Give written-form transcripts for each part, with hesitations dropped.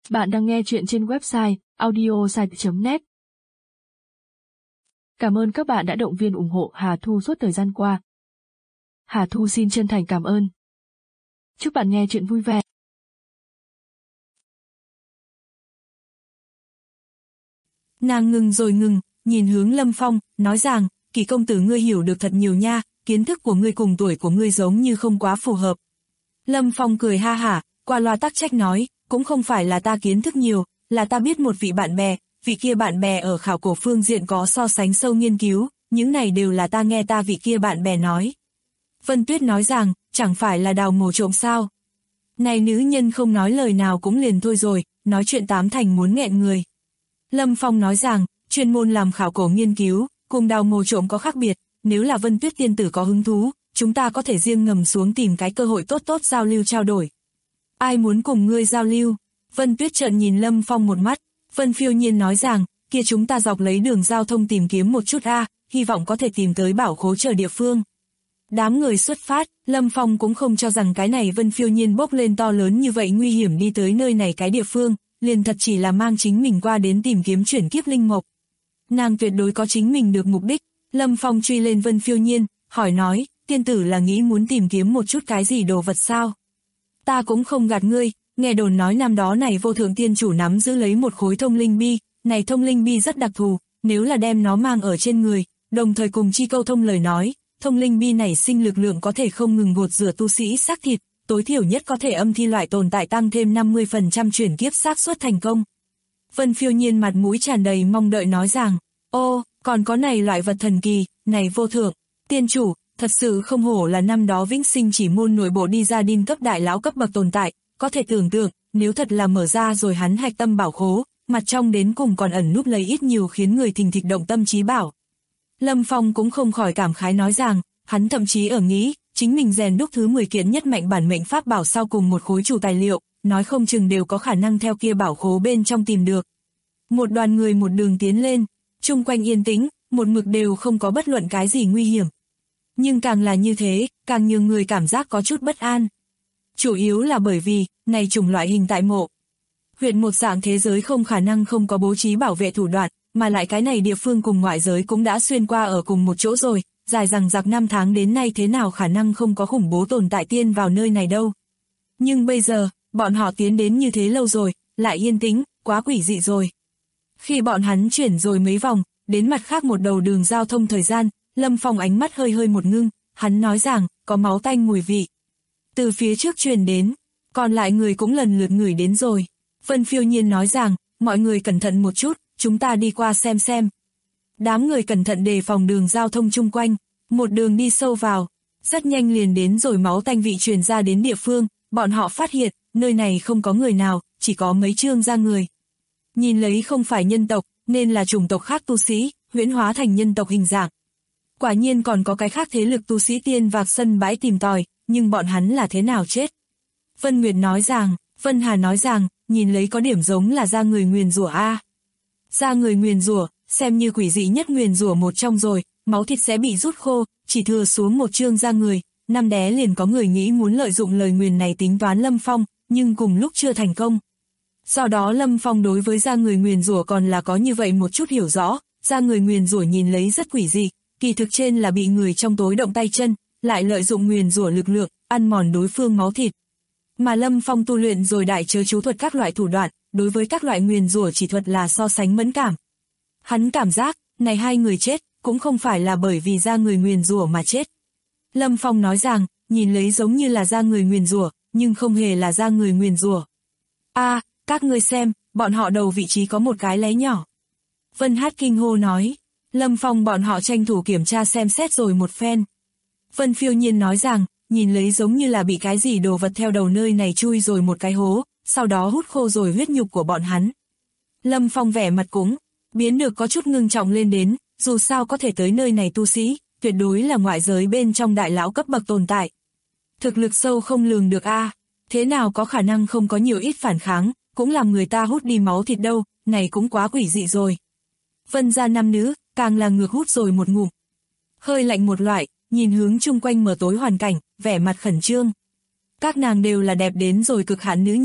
Bạn đang nghe chuyện trên website audiosite.net. Cảm ơn các bạn đã động viên ủng hộ Hà Thu suốt thời gian qua. Hà Thu xin chân thành cảm ơn. Chúc bạn nghe chuyện vui vẻ. Nàng ngừng rồi ngừng, nhìn hướng Lâm Phong, nói rằng, Kỳ công tử ngươi hiểu được thật nhiều nha, kiến thức của ngươi cùng tuổi của ngươi giống như không quá phù hợp. Lâm Phong cười ha hả, qua loa tắc trách nói, cũng không phải là ta kiến thức nhiều, là ta biết một vị bạn bè, vị kia bạn bè ở khảo cổ phương diện có so sánh sâu nghiên cứu, những này đều là ta nghe ta vị kia bạn bè nói. Vân Tuyết nói rằng, chẳng phải là đào mổ trộm sao. Này nữ nhân không nói lời nào cũng liền thôi rồi, nói chuyện tám thành muốn nghẹn người. Lâm Phong nói rằng, chuyên môn làm khảo cổ nghiên cứu, cùng đào mổ trộm có khác biệt, nếu là Vân Tuyết tiên tử có hứng thú, chúng ta có thể riêng ngầm xuống tìm cái cơ hội tốt tốt giao lưu trao đổi. Ai muốn cùng ngươi giao lưu? Vân Tuyết trợn nhìn Lâm Phong một mắt, Vân Phiêu Nhiên nói rằng, kia chúng ta dọc lấy đường giao thông tìm kiếm một chút hy vọng có thể tìm tới bảo khố chờ địa phương. Đám người xuất phát, Lâm Phong cũng không cho rằng cái này Vân Phiêu Nhiên bốc lên to lớn như vậy nguy hiểm đi tới nơi này cái địa phương, liền thật chỉ là mang chính mình qua đến tìm kiếm chuyển kiếp linh mộc. Nàng tuyệt đối có chính mình được mục đích. Lâm Phong truy lên Vân Phiêu Nhiên, hỏi nói, tiên tử là nghĩ muốn tìm kiếm một chút cái gì đồ vật sao? Ta cũng không gạt ngươi, nghe đồn nói năm đó này vô thượng tiên chủ nắm giữ lấy một khối thông linh bi, này thông linh bi rất đặc thù, nếu là đem nó mang ở trên người, đồng thời cùng chi câu thông lời nói, thông linh bi này sinh lực lượng có thể không ngừng gột rửa tu sĩ xác thịt, tối thiểu nhất có thể âm thi loại tồn tại tăng thêm 50% chuyển kiếp xác suất thành công. Vân Phiêu Nhiên mặt mũi tràn đầy mong đợi nói rằng, ô, còn có này loại vật thần kỳ, này vô thượng tiên chủ, thật sự không hổ là năm đó vĩnh sinh chỉ môn nội bộ đi ra đinh cấp đại lão cấp bậc tồn tại, có thể tưởng tượng, nếu thật là mở ra rồi hắn hạch tâm bảo khố, mặt trong đến cùng còn ẩn núp lấy ít nhiều khiến người thình thịch động tâm trí bảo. Lâm Phong cũng không khỏi cảm khái nói rằng, hắn thậm chí ở nghĩ, chính mình rèn đúc thứ 10 kiện nhất mạnh bản mệnh pháp bảo sau cùng một khối chủ tài liệu, nói không chừng đều có khả năng theo kia bảo khố bên trong tìm được. Một đoàn người một đường tiến lên, chung quanh yên tĩnh, một mực đều không có bất luận cái gì nguy hiểm. Nhưng càng là như thế, càng nhiều người cảm giác có chút bất an. Chủ yếu là bởi vì, này chủng loại hình tại mộ huyệt một dạng thế giới không khả năng không có bố trí bảo vệ thủ đoạn, mà lại cái này địa phương cùng ngoại giới cũng đã xuyên qua ở cùng một chỗ rồi, dài rằng giặc 5 tháng đến nay thế nào khả năng không có khủng bố tồn tại tiên vào nơi này đâu. Nhưng bây giờ, bọn họ tiến đến như thế lâu rồi, lại yên tĩnh, quá quỷ dị rồi. Khi bọn hắn chuyển rồi mấy vòng, đến mặt khác một đầu đường giao thông thời gian, Lâm Phong ánh mắt hơi hơi một ngưng, hắn nói rằng, có máu tanh mùi vị. Từ phía trước truyền đến, còn lại người cũng lần lượt ngửi đến rồi. Vân Phiêu Nhiên nói rằng, mọi người cẩn thận một chút, chúng ta đi qua xem. Đám người cẩn thận đề phòng đường giao thông chung quanh, một đường đi sâu vào, rất nhanh liền đến rồi máu tanh vị truyền ra đến địa phương, bọn họ phát hiện, nơi này không có người nào, chỉ có mấy trương da người. Nhìn lấy không phải nhân tộc, nên là chủng tộc khác tu sĩ, huyễn hóa thành nhân tộc hình dạng. Quả nhiên còn có cái khác thế lực tu sĩ tiên vạc sân bãi tìm tòi, nhưng bọn hắn là thế nào chết? Vân Nguyệt nói rằng, Vân Hà nói rằng, nhìn lấy có điểm giống là da người nguyền rủa Da người nguyền rủa, xem như quỷ dị nhất nguyền rủa một trong rồi, máu thịt sẽ bị rút khô, chỉ thừa xuống một trương da người. Năm đé liền có người nghĩ muốn lợi dụng lời nguyền này tính toán Lâm Phong, nhưng cùng lúc chưa thành công. Do đó Lâm Phong đối với da người nguyền rủa còn là có như vậy một chút hiểu rõ, da người nguyền rủa nhìn lấy rất quỷ dị, kỳ thực trên là bị người trong tối động tay chân, lại lợi dụng nguyền rủa lực lượng, ăn mòn đối phương máu thịt. Mà Lâm Phong tu luyện rồi đại chớ chú thuật các loại thủ đoạn, đối với các loại nguyền rủa chỉ thuật là so sánh mẫn cảm. Hắn cảm giác, này hai người chết, cũng không phải là bởi vì da người nguyền rủa mà chết. Lâm Phong nói rằng, nhìn lấy giống như là da người nguyền rủa, nhưng không hề là da người nguyền rủa. Các ngươi xem, bọn họ đầu vị trí có một cái lé nhỏ. Vân Hát kinh hô nói. Lâm Phong bọn họ tranh thủ kiểm tra xem xét rồi một phen. Vân Phiêu Nhiên nói rằng, nhìn lấy giống như là bị cái gì đồ vật theo đầu nơi này chui rồi một cái hố, sau đó hút khô rồi huyết nhục của bọn hắn. Lâm Phong vẻ mặt cũng biến được có chút ngưng trọng lên đến, dù sao có thể tới nơi này tu sĩ, tuyệt đối là ngoại giới bên trong đại lão cấp bậc tồn tại. Thực lực sâu không lường được thế nào có khả năng không có nhiều ít phản kháng, cũng làm người ta hút đi máu thịt đâu, này cũng quá quỷ dị rồi. Vân gia nam nữ, càng là ngược hút rồi một ngụm. Hơi lạnh một loại, nhìn hướng chung quanh mờ tối hoàn cảnh, vẻ mặt khẩn trương. Các nàng đều là đẹp đến rồi cực hạn nữ nhân,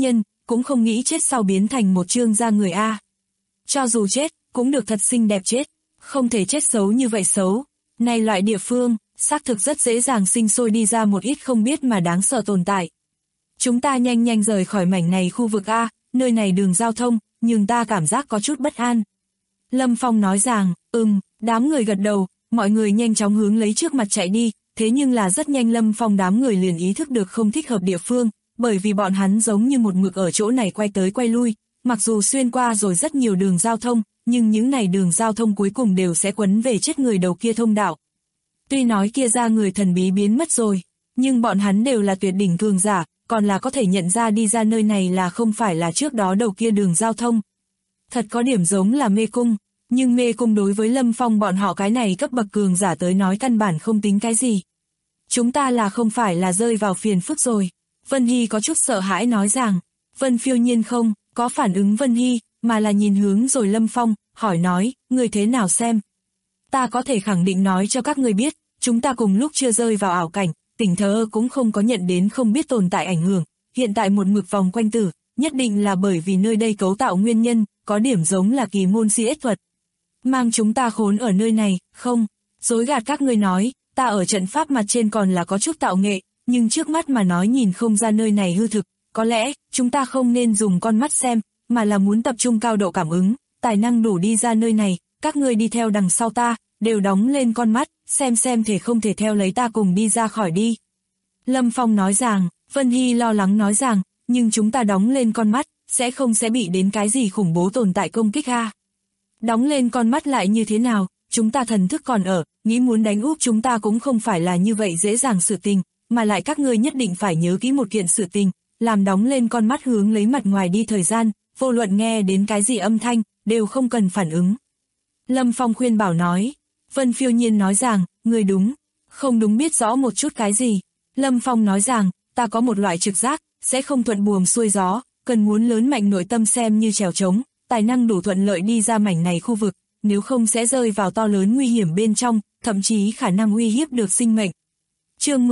cũng không nghĩ chết sau biến thành một trương da người a. Cho dù chết, cũng được thật xinh đẹp chết, không thể chết xấu như vậy xấu. Này loại địa phương, xác thực rất dễ dàng sinh sôi đi ra một ít không biết mà đáng sợ tồn tại. Chúng ta nhanh nhanh rời khỏi mảnh này khu vực A, nơi này đường giao thông, nhưng ta cảm giác có chút bất an. Lâm Phong nói rằng, đám người gật đầu, mọi người nhanh chóng hướng lấy trước mặt chạy đi, thế nhưng là rất nhanh Lâm Phong đám người liền ý thức được không thích hợp địa phương, bởi vì bọn hắn giống như một mực ở chỗ này quay tới quay lui, mặc dù xuyên qua rồi rất nhiều đường giao thông, nhưng những này đường giao thông cuối cùng đều sẽ quấn về chết người đầu kia thông đạo. Tuy nói kia ra người thần bí biến mất rồi, nhưng bọn hắn đều là tuyệt đỉnh cường giả, còn là có thể nhận ra đi ra nơi này là không phải là trước đó đầu kia đường giao thông. Thật có điểm giống là mê cung, nhưng mê cung đối với Lâm Phong bọn họ cái này cấp bậc cường giả tới nói căn bản không tính cái gì. Chúng ta là không phải là rơi vào phiền phức rồi. Vân Hy có chút sợ hãi nói rằng, Vân Phiêu Nhiên không có phản ứng Vân Hy, mà là nhìn hướng rồi Lâm Phong, hỏi nói, người thế nào xem. Ta có thể khẳng định nói cho các người biết, chúng ta cùng lúc chưa rơi vào ảo cảnh, tỉnh thờ cũng không có nhận đến không biết tồn tại ảnh hưởng, hiện tại một mực vòng quanh tử, nhất định là bởi vì nơi đây cấu tạo nguyên nhân, có điểm giống là kỳ môn si ết thuật. Mang chúng ta khốn ở nơi này, không, dối gạt các ngươi nói, ta ở trận pháp mặt trên còn là có chút tạo nghệ, nhưng trước mắt mà nói nhìn không ra nơi này hư thực, có lẽ, chúng ta không nên dùng con mắt xem, mà là muốn tập trung cao độ cảm ứng, tài năng đủ đi ra nơi này, các ngươi đi theo đằng sau ta, đều đóng lên con mắt, xem thể không thể theo lấy ta cùng đi ra khỏi đi. Lâm Phong nói rằng, Vân Hy lo lắng nói rằng, nhưng chúng ta đóng lên con mắt, sẽ bị đến cái gì khủng bố tồn tại công kích ha. Đóng lên con mắt lại như thế nào, chúng ta thần thức còn ở, nghĩ muốn đánh úp chúng ta cũng không phải là như vậy dễ dàng sự tình, mà lại các ngươi nhất định phải nhớ kỹ một kiện sự tình, làm đóng lên con mắt hướng lấy mặt ngoài đi thời gian, vô luận nghe đến cái gì âm thanh, đều không cần phản ứng. Lâm Phong khuyên bảo nói, Vân Phiêu Nhiên nói rằng, người đúng, không đúng biết rõ một chút cái gì. Lâm Phong nói rằng, ta có một loại trực giác, sẽ không thuận buồm xuôi gió, cần muốn lớn mạnh nội tâm xem như trèo trống, tài năng đủ thuận lợi đi ra mảnh này khu vực, nếu không sẽ rơi vào to lớn nguy hiểm bên trong, thậm chí khả năng uy hiếp được sinh mệnh. Chương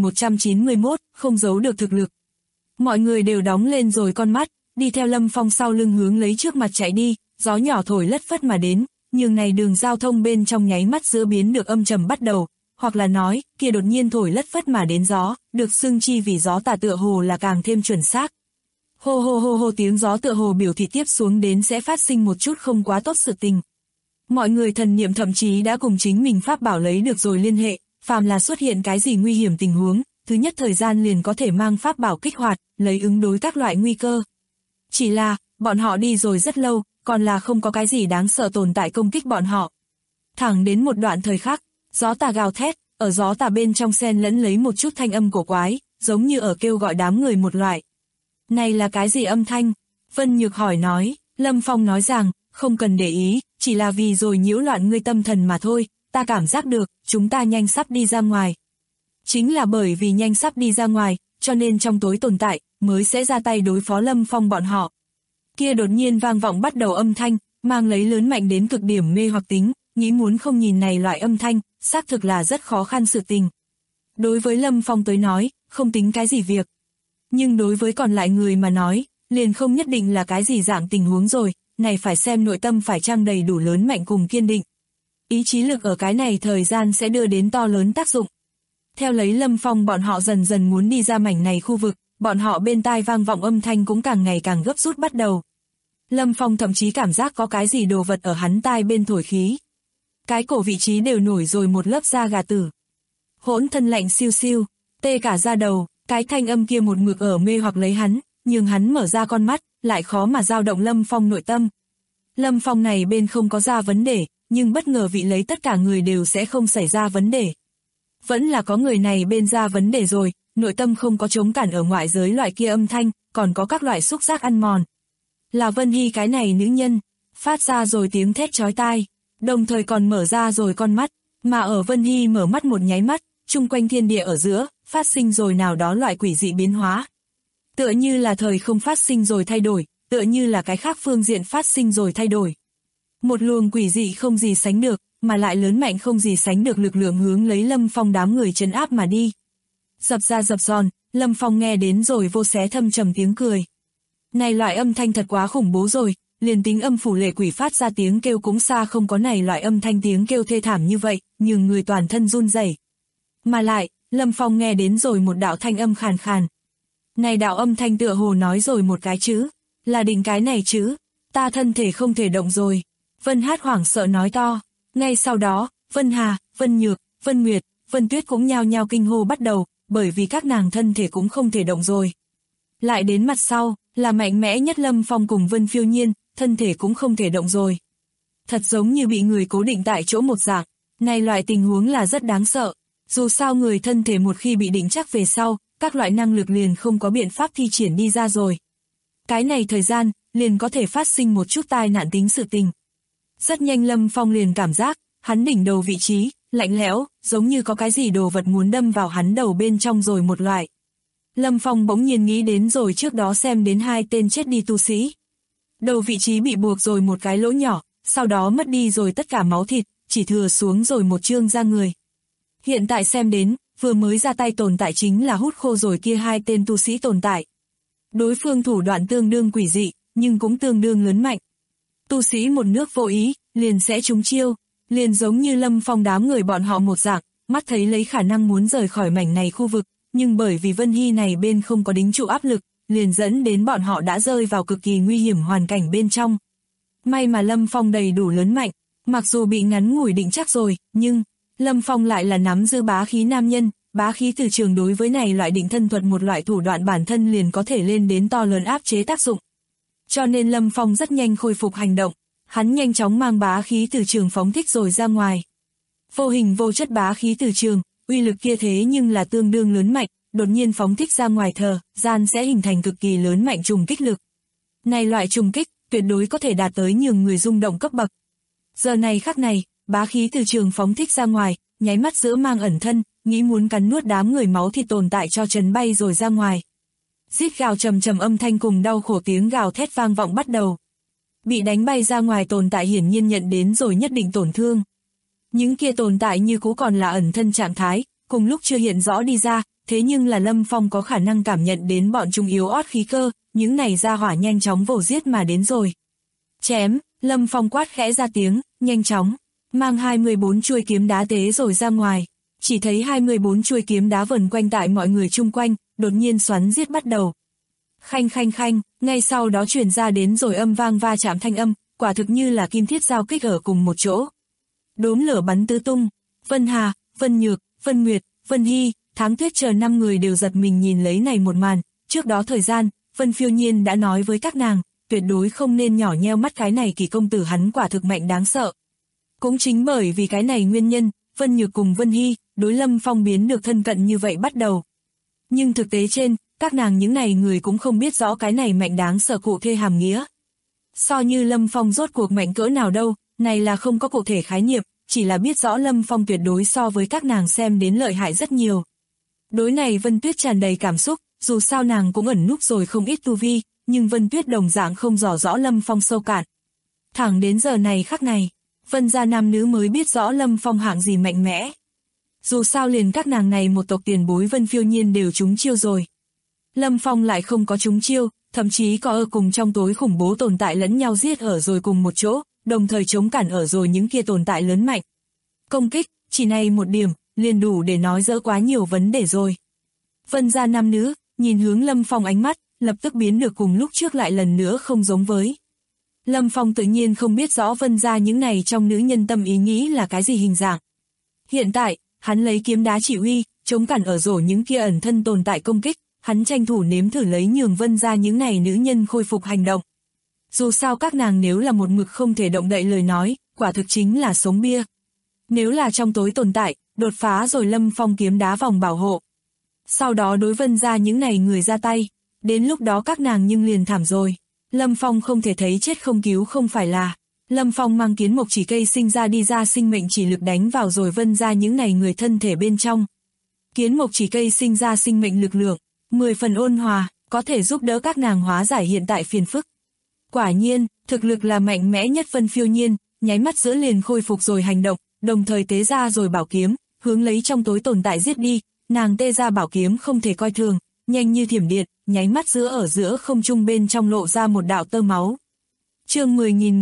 10.191, không giấu được thực lực. Mọi người đều đóng lên rồi con mắt, đi theo Lâm Phong sau lưng hướng lấy trước mặt chạy đi, gió nhỏ thổi lất phất mà đến, nhưng này đường giao thông bên trong nháy mắt giữa biến được âm trầm bắt đầu, hoặc là nói, kia đột nhiên thổi lất phất mà đến gió, được xưng chi vì gió tà tựa hồ là càng thêm chuẩn xác. Hô hô hô hô tiếng gió tựa hồ biểu thị tiếp xuống đến sẽ phát sinh một chút không quá tốt sự tình. Mọi người thần niệm thậm chí đã cùng chính mình pháp bảo lấy được rồi liên hệ, phàm là xuất hiện cái gì nguy hiểm tình huống, thứ nhất thời gian liền có thể mang pháp bảo kích hoạt, lấy ứng đối các loại nguy cơ. Chỉ là, bọn họ đi rồi rất lâu, còn là không có cái gì đáng sợ tồn tại công kích bọn họ. Thẳng đến một đoạn thời khắc, gió tà gào thét, ở gió tà bên trong xen lẫn lấy một chút thanh âm cổ quái, giống như ở kêu gọi đám người một loại. Này là cái gì âm thanh? Vân Nhược hỏi nói, Lâm Phong nói rằng, không cần để ý, chỉ là vì rồi nhiễu loạn ngươi tâm thần mà thôi, ta cảm giác được, chúng ta nhanh sắp đi ra ngoài. Chính là bởi vì nhanh sắp đi ra ngoài, cho nên trong tối tồn tại, mới sẽ ra tay đối phó Lâm Phong bọn họ. Kia đột nhiên vang vọng bắt đầu âm thanh, mang lấy lớn mạnh đến cực điểm mê hoặc tính, nghĩ muốn không nhìn này loại âm thanh, xác thực là rất khó khăn sự tình. Đối với Lâm Phong tới nói, không tính cái gì việc. Nhưng đối với còn lại người mà nói, liền không nhất định là cái gì dạng tình huống rồi, này phải xem nội tâm phải chăng đầy đủ lớn mạnh cùng kiên định. Ý chí lực ở cái này thời gian sẽ đưa đến to lớn tác dụng. Theo lấy Lâm Phong bọn họ dần dần muốn đi ra mảnh này khu vực, bọn họ bên tai vang vọng âm thanh cũng càng ngày càng gấp rút bắt đầu. Lâm Phong thậm chí cảm giác có cái gì đồ vật ở hắn tai bên thổi khí. Cái cổ vị trí đều nổi rồi một lớp da gà tử. Hỗn thân lạnh siêu siêu, tê cả da đầu, cái thanh âm kia một mực ở mê hoặc lấy hắn, nhưng hắn mở ra con mắt, lại khó mà dao động Lâm Phong nội tâm. Lâm Phong này bên không có ra vấn đề, nhưng bất ngờ vị lấy tất cả người đều sẽ không xảy ra vấn đề. Vẫn là có người này bên ra vấn đề rồi, nội tâm không có chống cản ở ngoại giới loại kia âm thanh, còn có các loại xúc giác ăn mòn. Là Vân Hy cái này nữ nhân, phát ra rồi tiếng thét chói tai, đồng thời còn mở ra rồi con mắt, mà ở Vân Hy mở mắt một nháy mắt, chung quanh thiên địa ở giữa, phát sinh rồi nào đó loại quỷ dị biến hóa. Tựa như là thời không phát sinh rồi thay đổi, tựa như là cái khác phương diện phát sinh rồi thay đổi. Một luồng quỷ dị không gì sánh được, mà lại lớn mạnh không gì sánh được lực lượng hướng lấy Lâm Phong đám người trấn áp mà đi. Dập ra dập giòn, Lâm Phong nghe đến rồi vô xé thâm trầm tiếng cười. Này loại âm thanh thật quá khủng bố rồi, liền tính âm phủ lệ quỷ phát ra tiếng kêu cũng xa không có này loại âm thanh tiếng kêu thê thảm như vậy, nhường người toàn thân run rẩy. Mà lại, Lâm Phong nghe đến rồi một đạo thanh âm khàn khàn. Này đạo âm thanh tựa hồ nói rồi một cái chữ, là định cái này chữ, ta thân thể không thể động rồi. Vân Hát hoảng sợ nói to, ngay sau đó, Vân Hà, Vân Nhược, Vân Nguyệt, Vân Tuyết cũng nhao nhao kinh hô bắt đầu, bởi vì các nàng thân thể cũng không thể động rồi. Lại đến mặt sau, là mạnh mẽ nhất Lâm Phong cùng Vân Phiêu Nhiên, thân thể cũng không thể động rồi. Thật giống như bị người cố định tại chỗ một dạng, này loại tình huống là rất đáng sợ. Dù sao người thân thể một khi bị định chắc về sau, các loại năng lực liền không có biện pháp thi triển đi ra rồi. Cái này thời gian, liền có thể phát sinh một chút tai nạn tính sự tình. Rất nhanh Lâm Phong liền cảm giác, hắn đỉnh đầu vị trí, lạnh lẽo, giống như có cái gì đồ vật muốn đâm vào hắn đầu bên trong rồi một loại. Lâm Phong bỗng nhiên nghĩ đến rồi trước đó xem đến 2 tên chết đi tu sĩ. Đầu vị trí bị buộc rồi một cái lỗ nhỏ, sau đó mất đi rồi tất cả máu thịt, chỉ thừa xuống rồi một chương da người. Hiện tại xem đến, vừa mới ra tay tồn tại chính là hút khô rồi kia 2 tên tu sĩ tồn tại. Đối phương thủ đoạn tương đương quỷ dị, nhưng cũng tương đương lớn mạnh. Tu sĩ một nước vô ý, liền sẽ trúng chiêu, liền giống như Lâm Phong đám người bọn họ một dạng, mắt thấy lấy khả năng muốn rời khỏi mảnh này khu vực, nhưng bởi vì Vân Hy này bên không có đính trụ áp lực, liền dẫn đến bọn họ đã rơi vào cực kỳ nguy hiểm hoàn cảnh bên trong. May mà Lâm Phong đầy đủ lớn mạnh, mặc dù bị ngắn ngủi định chắc rồi, nhưng Lâm Phong lại là nắm giữ bá khí nam nhân, bá khí từ trường đối với này loại định thân thuật một loại thủ đoạn bản thân liền có thể lên đến to lớn áp chế tác dụng. Cho nên Lâm Phong rất nhanh khôi phục hành động, hắn nhanh chóng mang bá khí từ trường phóng thích rồi ra ngoài. Vô hình vô chất bá khí từ trường, uy lực kia thế nhưng là tương đương lớn mạnh, đột nhiên phóng thích ra ngoài gian sẽ hình thành cực kỳ lớn mạnh trùng kích lực. Này loại trùng kích, tuyệt đối có thể đạt tới nhường người rung động cấp bậc. Giờ này khắc này, bá khí từ trường phóng thích ra ngoài, nháy mắt giữa mang ẩn thân, nghĩ muốn cắn nuốt đám người máu thịt tồn tại cho chấn bay rồi ra ngoài. Rít gào trầm trầm âm thanh cùng đau khổ tiếng gào thét vang vọng bắt đầu. Bị đánh bay ra ngoài tồn tại hiển nhiên nhận đến rồi nhất định tổn thương. Những kia tồn tại như cũ còn là ẩn thân trạng thái, cùng lúc chưa hiện rõ đi ra, thế nhưng là Lâm Phong có khả năng cảm nhận đến bọn chúng yếu ớt khí cơ, những này ra hỏa nhanh chóng vồ giết mà đến rồi. Chém, Lâm Phong quát khẽ ra tiếng, nhanh chóng, mang 24 chuôi kiếm đá tế rồi ra ngoài. Chỉ thấy 24 chuôi kiếm đá vần quanh tại mọi người chung quanh, đột nhiên xoắn giết bắt đầu. Khanh khanh khanh, ngay sau đó truyền ra đến rồi âm vang va chạm thanh âm, quả thực như là kim thiết giao kích ở cùng một chỗ. Đốm lửa bắn tứ tung, Vân Hà, Vân Nhược, Vân Nguyệt, Vân Hy, Thắng Tuyết chờ 5 người đều giật mình nhìn lấy này một màn. Trước đó thời gian, Vân Phiêu Nhiên đã nói với các nàng, tuyệt đối không nên nhỏ nheo mắt cái này kỳ công tử hắn quả thực mạnh đáng sợ. Cũng chính bởi vì cái này nguyên nhân, Vân Nhược cùng Vân Hy, đối Lâm Phong biến được thân cận như vậy bắt đầu. Nhưng thực tế trên, các nàng những này người cũng không biết rõ cái này mạnh đáng sợ cụ thể hàm nghĩa. So như Lâm Phong rốt cuộc mạnh cỡ nào đâu, này là không có cụ thể khái niệm, chỉ là biết rõ Lâm Phong tuyệt đối so với các nàng xem đến lợi hại rất nhiều. Đối này Vân Tuyết tràn đầy cảm xúc, dù sao nàng cũng ẩn núp rồi không ít tu vi, nhưng Vân Tuyết đồng dạng không rõ rõ Lâm Phong sâu cạn. Thẳng đến giờ này khắc này, Vân gia nam nữ mới biết rõ Lâm Phong hạng gì mạnh mẽ. Dù sao liền các nàng này một tộc tiền bối Vân Phiêu Nhiên đều trúng chiêu rồi. Lâm Phong lại không có trúng chiêu, thậm chí có ở cùng trong tối khủng bố tồn tại lẫn nhau giết ở rồi cùng một chỗ, đồng thời chống cản ở rồi những kia tồn tại lớn mạnh. Công kích, chỉ này một điểm, liền đủ để nói dỡ quá nhiều vấn đề rồi. Vân gia nam nữ, nhìn hướng Lâm Phong ánh mắt, lập tức biến được cùng lúc trước lại lần nữa không giống với. Lâm Phong tự nhiên không biết rõ Vân gia những này trong nữ nhân tâm ý nghĩ là cái gì hình dạng. Hiện tại, hắn lấy kiếm đá chỉ uy, chống cản ở rổ những kia ẩn thân tồn tại công kích, hắn tranh thủ nếm thử lấy nhường Vân gia những này nữ nhân khôi phục hành động. Dù sao các nàng nếu là một mực không thể động đậy lời nói, quả thực chính là sống bia. Nếu là trong tối tồn tại, đột phá rồi Lâm Phong kiếm đá vòng bảo hộ. Sau đó đối Vân gia những này người ra tay, đến lúc đó các nàng nhưng liền thảm rồi. Lâm Phong không thể thấy chết không cứu không phải là. Lâm Phong mang kiến mộc chỉ cây sinh ra đi ra sinh mệnh chỉ lực đánh vào rồi Vân gia những này người thân thể bên trong. Kiến mộc chỉ cây sinh ra sinh mệnh lực lượng, 10 phần ôn hòa, có thể giúp đỡ các nàng hóa giải hiện tại phiền phức. Quả nhiên, thực lực là mạnh mẽ nhất Vân Phiêu Nhiên, nháy mắt giữa liền khôi phục rồi hành động, đồng thời tế ra rồi bảo kiếm, hướng lấy trong tối tồn tại giết đi, nàng tê ra bảo kiếm không thể coi thường, nhanh như thiểm điện, nháy mắt ở giữa không trung bên trong lộ ra một đạo tơ máu. Chương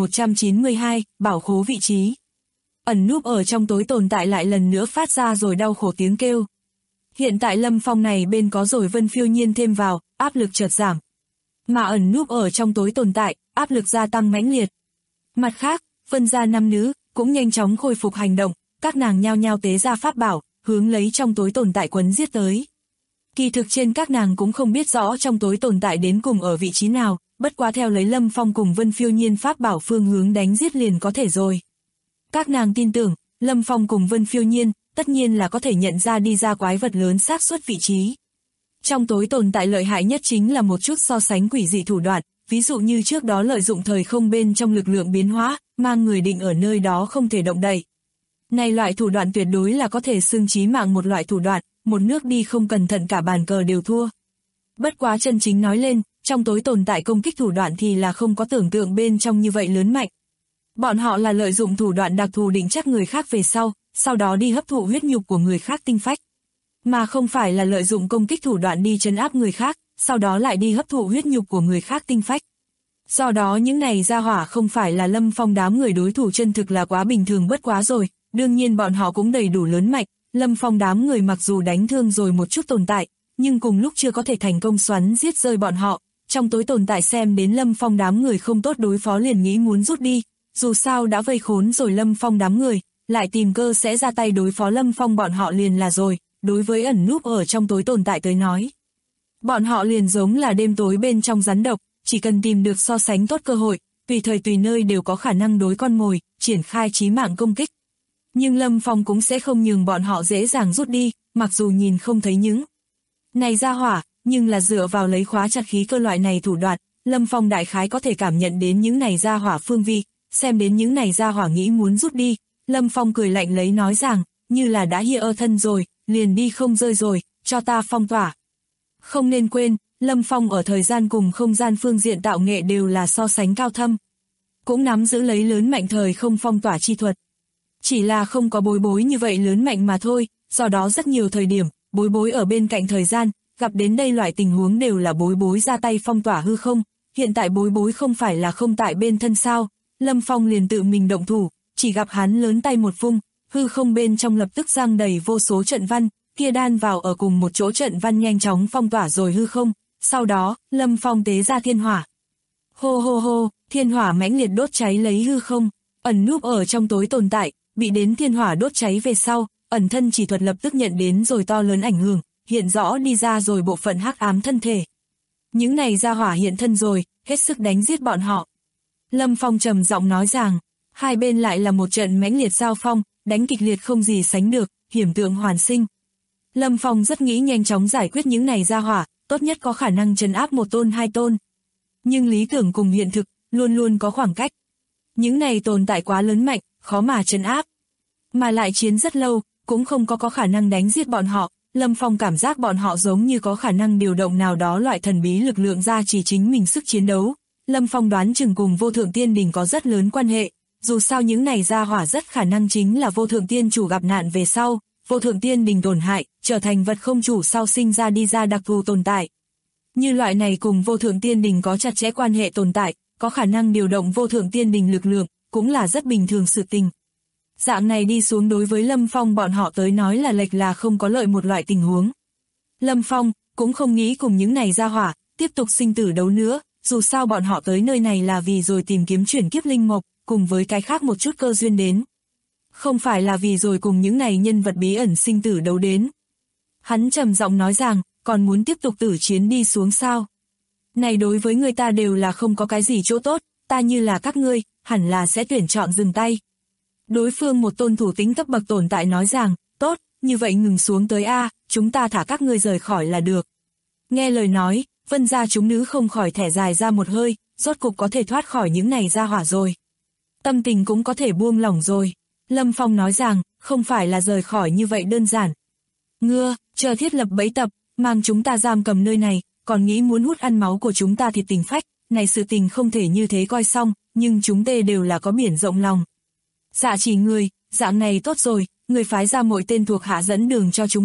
10.192, bảo khố vị trí. Ẩn núp ở trong tối tồn tại lại lần nữa phát ra rồi đau khổ tiếng kêu. Hiện tại Lâm Phong này bên có rồi Vân Phiêu Nhiên thêm vào, áp lực chợt giảm. Mà ẩn núp ở trong tối tồn tại, áp lực gia tăng mãnh liệt. Mặt khác, Vân gia nam nữ cũng nhanh chóng khôi phục hành động, các nàng nhao nhao tế ra pháp bảo, hướng lấy trong tối tồn tại quấn giết tới. Kỳ thực trên các nàng cũng không biết rõ trong tối tồn tại đến cùng ở vị trí nào, bất quá theo lấy Lâm Phong cùng Vân Phiêu Nhiên pháp bảo phương hướng đánh giết liền có thể rồi. Các nàng tin tưởng, Lâm Phong cùng Vân Phiêu Nhiên, tất nhiên là có thể nhận ra đi ra quái vật lớn xác suất vị trí. Trong tối tồn tại lợi hại nhất chính là một chút so sánh quỷ dị thủ đoạn, ví dụ như trước đó lợi dụng thời không bên trong lực lượng biến hóa, mang người định ở nơi đó không thể động đậy. Này loại thủ đoạn tuyệt đối là có thể xưng chí mạng một loại thủ đoạn, một nước đi không cẩn thận cả bàn cờ đều thua. Bất quá chân chính nói lên, trong tối tồn tại công kích thủ đoạn thì là không có tưởng tượng bên trong như vậy lớn mạnh. Bọn họ là lợi dụng thủ đoạn đặc thù định chắc người khác về sau đó đi hấp thụ huyết nhục của người khác tinh phách. Mà không phải là lợi dụng công kích thủ đoạn đi trấn áp người khác, sau đó lại đi hấp thụ huyết nhục của người khác tinh phách. Do đó những này ra hỏa không phải là Lâm Phong đám người đối thủ chân thực là quá bình thường bất quá rồi, đương nhiên bọn họ cũng đầy đủ lớn mạnh, Lâm Phong đám người mặc dù đánh thương rồi một chút tồn tại, nhưng cùng lúc chưa có thể thành công xoắn giết rơi bọn họ, trong tối tồn tại xem đến Lâm Phong đám người không tốt đối phó liền nghĩ muốn rút đi, dù sao đã vây khốn rồi Lâm Phong đám người, lại tìm cơ sẽ ra tay đối phó Lâm Phong bọn họ liền là rồi, đối với ẩn núp ở trong tối tồn tại tới nói. Bọn họ liền giống là đêm tối bên trong rắn độc, chỉ cần tìm được so sánh tốt cơ hội, tùy thời tùy nơi đều có khả năng đối con mồi, triển khai chí mạng công kích. Nhưng Lâm Phong cũng sẽ không nhường bọn họ dễ dàng rút đi, mặc dù nhìn không thấy những này ra hỏa, nhưng là dựa vào lấy khóa chặt khí cơ loại này thủ đoạn, Lâm Phong đại khái có thể cảm nhận đến những này ra hỏa phương vi, xem đến những này ra hỏa nghĩ muốn rút đi, Lâm Phong cười lạnh lấy nói rằng, như là đã hiện thân rồi, liền đi không rơi rồi, cho ta phong tỏa. Không nên quên, Lâm Phong ở thời gian cùng không gian phương diện tạo nghệ đều là so sánh cao thâm. Cũng nắm giữ lấy lớn mạnh thời không phong tỏa chi thuật. Chỉ là không có bối bối như vậy lớn mạnh mà thôi, do đó rất nhiều thời điểm, bối bối ở bên cạnh thời gian, gặp đến đây loại tình huống đều là bối bối ra tay phong tỏa hư không, hiện tại bối bối không phải là không tại bên thân sao, Lâm Phong liền tự mình động thủ, chỉ gặp hắn lớn tay một vung, hư không bên trong lập tức giăng đầy vô số trận văn, kia đan vào ở cùng một chỗ trận văn nhanh chóng phong tỏa rồi hư không, sau đó, Lâm Phong tế ra thiên hỏa. Hô hô hô, thiên hỏa mãnh liệt đốt cháy lấy hư không, ẩn núp ở trong tối tồn tại, bị đến thiên hỏa đốt cháy về sau, ẩn thân chỉ thuật lập tức nhận đến rồi to lớn ảnh hưởng, hiện rõ đi ra rồi bộ phận hắc ám thân thể. Những này ra hỏa hiện thân rồi, hết sức đánh giết bọn họ. Lâm Phong trầm giọng nói rằng, hai bên lại là một trận mãnh liệt giao phong, đánh kịch liệt không gì sánh được, hiểm tượng hoàn sinh. Lâm Phong rất nghĩ nhanh chóng giải quyết những này ra hỏa, tốt nhất có khả năng trấn áp một tôn hai tôn. Nhưng lý tưởng cùng hiện thực, luôn luôn có khoảng cách. Những này tồn tại quá lớn mạnh, khó mà trấn áp. Mà lại chiến rất lâu, cũng không có khả năng đánh giết bọn họ, Lâm Phong cảm giác bọn họ giống như có khả năng điều động nào đó loại thần bí lực lượng ra chỉ chính mình sức chiến đấu. Lâm Phong đoán chừng cùng vô thượng tiên đình có rất lớn quan hệ, dù sao những này ra hỏa rất khả năng chính là vô thượng tiên chủ gặp nạn về sau, vô thượng tiên đình tổn hại, trở thành vật không chủ sau sinh ra đi ra đặc thù tồn tại. Như loại này cùng vô thượng tiên đình có chặt chẽ quan hệ tồn tại, có khả năng điều động vô thượng tiên đình lực lượng, cũng là rất bình thường sự tình. Dạng này đi xuống đối với Lâm Phong bọn họ tới nói là lệch là không có lợi một loại tình huống. Lâm Phong cũng không nghĩ cùng những này ra hỏa, tiếp tục sinh tử đấu nữa, dù sao bọn họ tới nơi này là vì rồi tìm kiếm chuyển kiếp linh mộc, cùng với cái khác một chút cơ duyên đến. Không phải là vì rồi cùng những này nhân vật bí ẩn sinh tử đấu đến. Hắn trầm giọng nói rằng, còn muốn tiếp tục tử chiến đi xuống sao? Này đối với người ta đều là không có cái gì chỗ tốt, ta như là các ngươi, hẳn là sẽ tuyển chọn dừng tay. Đối phương một tôn thủ tính cấp bậc tồn tại nói rằng, tốt, như vậy ngừng xuống tới a, chúng ta thả các ngươi rời khỏi là được. Nghe lời nói, Vân gia chúng nữ không khỏi thẻ dài ra một hơi, rốt cục có thể thoát khỏi những này ra hỏa rồi. Tâm tình cũng có thể buông lỏng rồi. Lâm Phong nói rằng, không phải là rời khỏi như vậy đơn giản. Ngưa, chờ thiết lập bẫy tập, mang chúng ta giam cầm nơi này, còn nghĩ muốn hút ăn máu của chúng ta thịt tình phách, này sự tình không thể như thế coi xong, nhưng chúng tê đều là có biển rộng lòng. Dạ chỉ người, dạng này tốt rồi, người phái ra mỗi tên thuộc hạ dẫn đường cho chúng ta,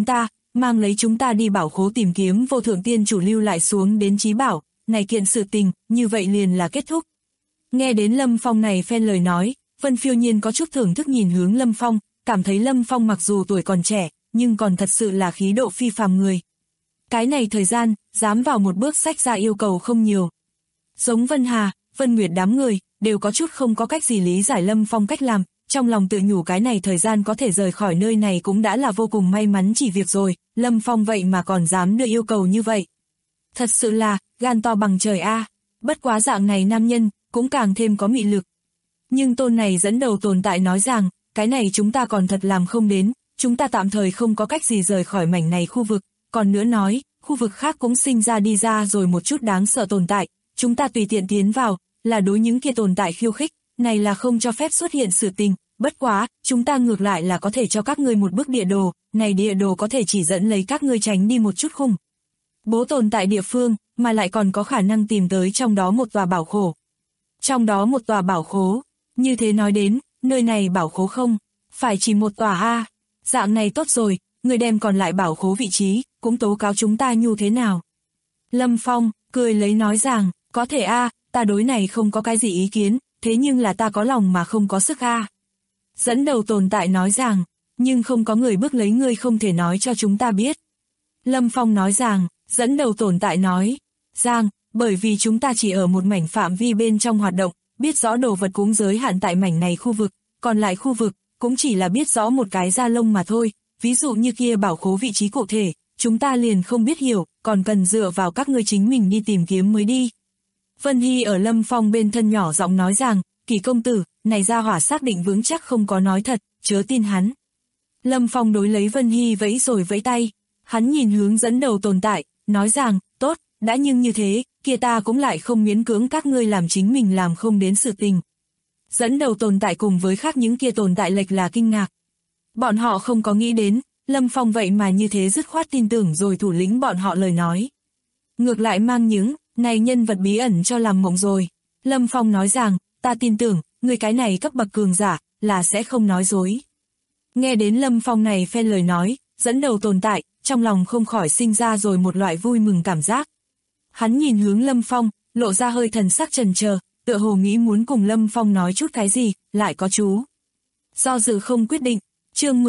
mang lấy chúng ta đi bảo khố tìm kiếm vô thượng tiên chủ lưu lại xuống đến trí bảo, này kiện sự tình, như vậy liền là kết thúc. Nghe đến Lâm Phong này phen lời nói, Vân Phiêu Nhiên có chút thưởng thức nhìn hướng Lâm Phong, cảm thấy Lâm Phong mặc dù tuổi còn trẻ, nhưng còn thật sự là khí độ phi phàm người. Cái này thời gian, dám vào một bước sách ra yêu cầu không nhiều. Giống Vân Hà, Vân Nguyệt đám người, đều có chút không có cách gì lý giải Lâm Phong cách làm, trong lòng tự nhủ cái này thời gian có thể rời khỏi nơi này cũng đã là vô cùng may mắn chỉ việc rồi, Lâm Phong vậy mà còn dám đưa yêu cầu như vậy. Thật sự là, gan to bằng trời a. Bất quá dạng này nam nhân, cũng càng thêm có mị lực. Nhưng tôn này dẫn đầu tồn tại nói rằng, cái này chúng ta còn thật làm không đến, chúng ta tạm thời không có cách gì rời khỏi mảnh này khu vực, còn nữa nói, khu vực khác cũng sinh ra đi ra rồi một chút đáng sợ tồn tại, chúng ta tùy tiện tiến vào, là đối những kia tồn tại khiêu khích, này là không cho phép xuất hiện sự tình, bất quá, chúng ta ngược lại là có thể cho các ngươi một bức địa đồ, này địa đồ có thể chỉ dẫn lấy các ngươi tránh đi một chút khủng bố tồn tại địa phương, mà lại còn có khả năng tìm tới trong đó một tòa bảo khố. Trong đó một tòa bảo khố, như thế nói đến, nơi này bảo khố không, phải chỉ một tòa a. Dạng này tốt rồi, người đem còn lại bảo khố vị trí, cũng tố cáo chúng ta như thế nào. Lâm Phong, cười lấy nói rằng, có thể a, ta đối này không có cái gì ý kiến, thế nhưng là ta có lòng mà không có sức a. Dẫn đầu tồn tại nói rằng, nhưng không có người bước lấy ngươi không thể nói cho chúng ta biết. Lâm Phong nói rằng, dẫn đầu tồn tại nói, rằng, bởi vì chúng ta chỉ ở một mảnh phạm vi bên trong hoạt động, biết rõ đồ vật cũng giới hạn tại mảnh này khu vực, còn lại khu vực, cũng chỉ là biết rõ một cái da lông mà thôi, ví dụ như kia bảo khố vị trí cụ thể, chúng ta liền không biết hiểu, còn cần dựa vào các ngươi chính mình đi tìm kiếm mới đi. Vân Hy ở Lâm Phong bên thân nhỏ giọng nói rằng, Kỳ công tử, này gia hỏa xác định vững chắc không có nói thật, chớ tin hắn. Lâm Phong đối lấy Vân Hy vẫy rồi vẫy tay, hắn nhìn hướng dẫn đầu tồn tại, nói rằng, tốt, đã nhưng như thế, kia ta cũng lại không miễn cưỡng các ngươi làm chính mình làm không đến sự tình. Dẫn đầu tồn tại cùng với khác những kia tồn tại lệch là kinh ngạc. Bọn họ không có nghĩ đến, Lâm Phong vậy mà như thế dứt khoát tin tưởng rồi thủ lĩnh bọn họ lời nói. Ngược lại mang những, này nhân vật bí ẩn cho làm mộng rồi. Lâm Phong nói rằng, ta tin tưởng, người cái này cấp bậc cường giả, là sẽ không nói dối. Nghe đến Lâm Phong này phen lời nói, dẫn đầu tồn tại, trong lòng không khỏi sinh ra rồi một loại vui mừng cảm giác. Hắn nhìn hướng Lâm Phong, lộ ra hơi thần sắc chần chờ, tựa hồ nghĩ muốn cùng Lâm Phong nói chút cái gì, lại có chú. Do dự không quyết định, chương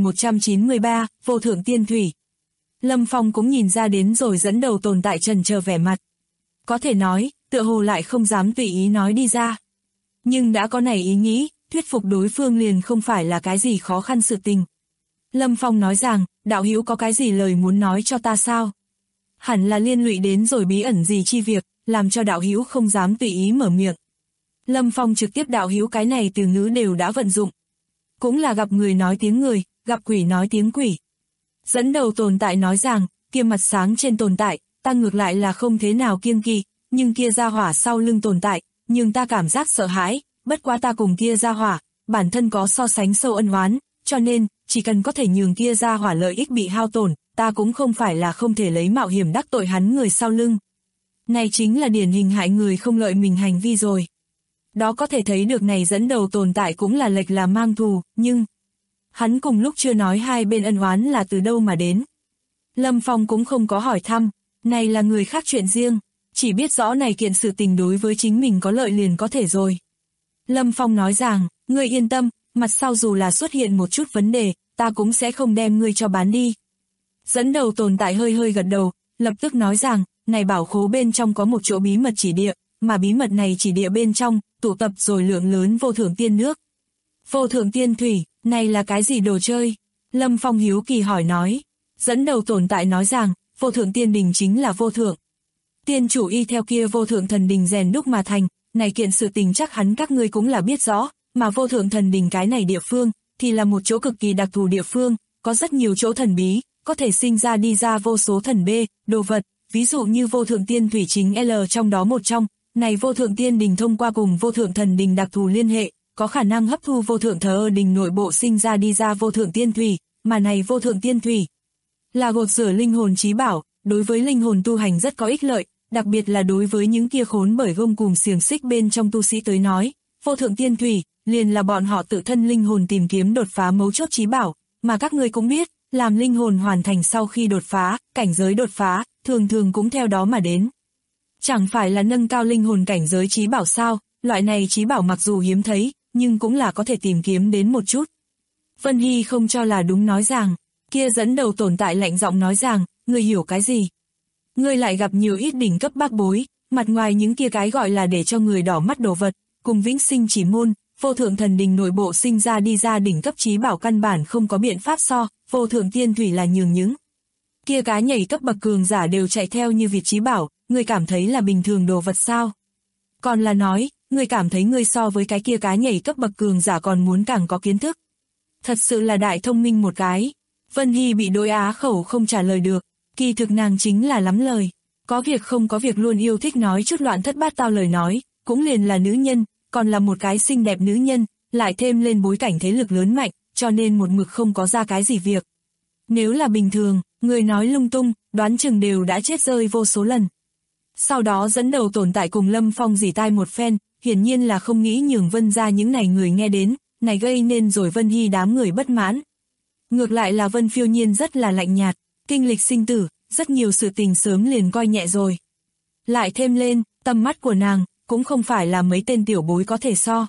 10.193, vô thượng tiên thủy. Lâm Phong cũng nhìn ra đến rồi dẫn đầu tồn tại chần chờ vẻ mặt. Có thể nói, tựa hồ lại không dám tùy ý nói đi ra. Nhưng đã có này ý nghĩ, thuyết phục đối phương liền không phải là cái gì khó khăn sự tình. Lâm Phong nói rằng, đạo hữu có cái gì lời muốn nói cho ta sao? Hẳn là liên lụy đến rồi bí ẩn gì chi việc, làm cho đạo hữu không dám tùy ý mở miệng. Lâm Phong trực tiếp đạo hữu cái này từ ngữ đều đã vận dụng. Cũng là gặp người nói tiếng người, gặp quỷ nói tiếng quỷ. Dẫn đầu tồn tại nói rằng, kia mặt sáng trên tồn tại, ta ngược lại là không thế nào kiêng kỵ, nhưng kia gia hỏa sau lưng tồn tại, nhưng ta cảm giác sợ hãi, bất quá ta cùng kia gia hỏa, bản thân có so sánh sâu ân oán, cho nên, chỉ cần có thể nhường kia gia hỏa lợi ích bị hao tổn, ta cũng không phải là không thể lấy mạo hiểm đắc tội hắn người sau lưng. Này chính là điển hình hại người không lợi mình hành vi rồi. Đó có thể thấy được này dẫn đầu tồn tại cũng là lệch là mang thù, nhưng hắn cùng lúc chưa nói hai bên ân oán là từ đâu mà đến. Lâm Phong cũng không có hỏi thăm, này là người khác chuyện riêng, chỉ biết rõ này kiện sự tình đối với chính mình có lợi liền có thể rồi. Lâm Phong nói rằng, ngươi yên tâm, mặt sau dù là xuất hiện một chút vấn đề, ta cũng sẽ không đem ngươi cho bán đi. Dẫn đầu tồn tại hơi hơi gật đầu, lập tức nói rằng, này bảo khố bên trong có một chỗ bí mật chỉ địa, mà bí mật này chỉ địa bên trong, tụ tập rồi lượng lớn vô thượng tiên nước. Vô thượng tiên thủy, này là cái gì đồ chơi? Lâm Phong hiếu kỳ hỏi nói. Dẫn đầu tồn tại nói rằng, vô thượng tiên đình chính là vô thượng. Tiên chủ y theo kia vô thượng thần đình rèn đúc mà thành, này kiện sự tình chắc hẳn các ngươi cũng là biết rõ, mà vô thượng thần đình cái này địa phương, thì là một chỗ cực kỳ đặc thù địa phương, có rất nhiều chỗ thần bí, có thể sinh ra đi ra vô số thần bê, đồ vật, ví dụ như vô thượng tiên thủy chính L trong đó một trong, này vô thượng tiên đình thông qua cùng vô thượng thần đình đặc thù liên hệ, có khả năng hấp thu vô thượng thờ đình nội bộ sinh ra đi ra vô thượng tiên thủy, mà này vô thượng tiên thủy là gột rửa linh hồn trí bảo, đối với linh hồn tu hành rất có ích lợi, đặc biệt là đối với những kia khốn bởi gông cùm xiềng xích bên trong tu sĩ tới nói, vô thượng tiên thủy liền là bọn họ tự thân linh hồn tìm kiếm đột phá mấu chốt trí bảo, mà các ngươi cũng biết, làm linh hồn hoàn thành sau khi đột phá, cảnh giới đột phá, thường thường cũng theo đó mà đến. Chẳng phải là nâng cao linh hồn cảnh giới trí bảo sao, loại này trí bảo mặc dù hiếm thấy, nhưng cũng là có thể tìm kiếm đến một chút. Vân Hy không cho là đúng nói rằng, kia dẫn đầu tồn tại lạnh giọng nói rằng, ngươi hiểu cái gì? Ngươi lại gặp nhiều ít đỉnh cấp bác bối, mặt ngoài những kia cái gọi là để cho người đỏ mắt đồ vật, cùng vĩnh sinh chỉ môn, vô thượng thần đình nội bộ sinh ra đi ra đỉnh cấp trí bảo căn bản không có biện pháp so, vô thượng tiên thủy là nhường những. Kia cái nhảy cấp bậc cường giả đều chạy theo như việc trí bảo, ngươi cảm thấy là bình thường đồ vật sao? Còn là nói, ngươi cảm thấy ngươi so với cái kia cái nhảy cấp bậc cường giả còn muốn càng có kiến thức. Thật sự là đại thông minh một cái. Vân Hy bị đối á khẩu không trả lời được, kỳ thực nàng chính là lắm lời. Có việc không có việc luôn yêu thích nói chút loạn thất bát tao lời nói, cũng liền là nữ nhân, còn là một cái xinh đẹp nữ nhân, lại thêm lên bối cảnh thế lực lớn mạnh, cho nên một mực không có ra cái gì việc. Nếu là bình thường, người nói lung tung, đoán chừng đều đã chết rơi vô số lần. Sau đó dẫn đầu tồn tại cùng Lâm Phong dỉ tai một phen, hiển nhiên là không nghĩ nhường Vân ra những này người nghe đến, này gây nên rồi Vân Hy đám người bất mãn. Ngược lại là Vân Phiêu Nhiên rất là lạnh nhạt, kinh lịch sinh tử, rất nhiều sự tình sớm liền coi nhẹ rồi. Lại thêm lên, tầm mắt của nàng, cũng không phải là mấy tên tiểu bối có thể so.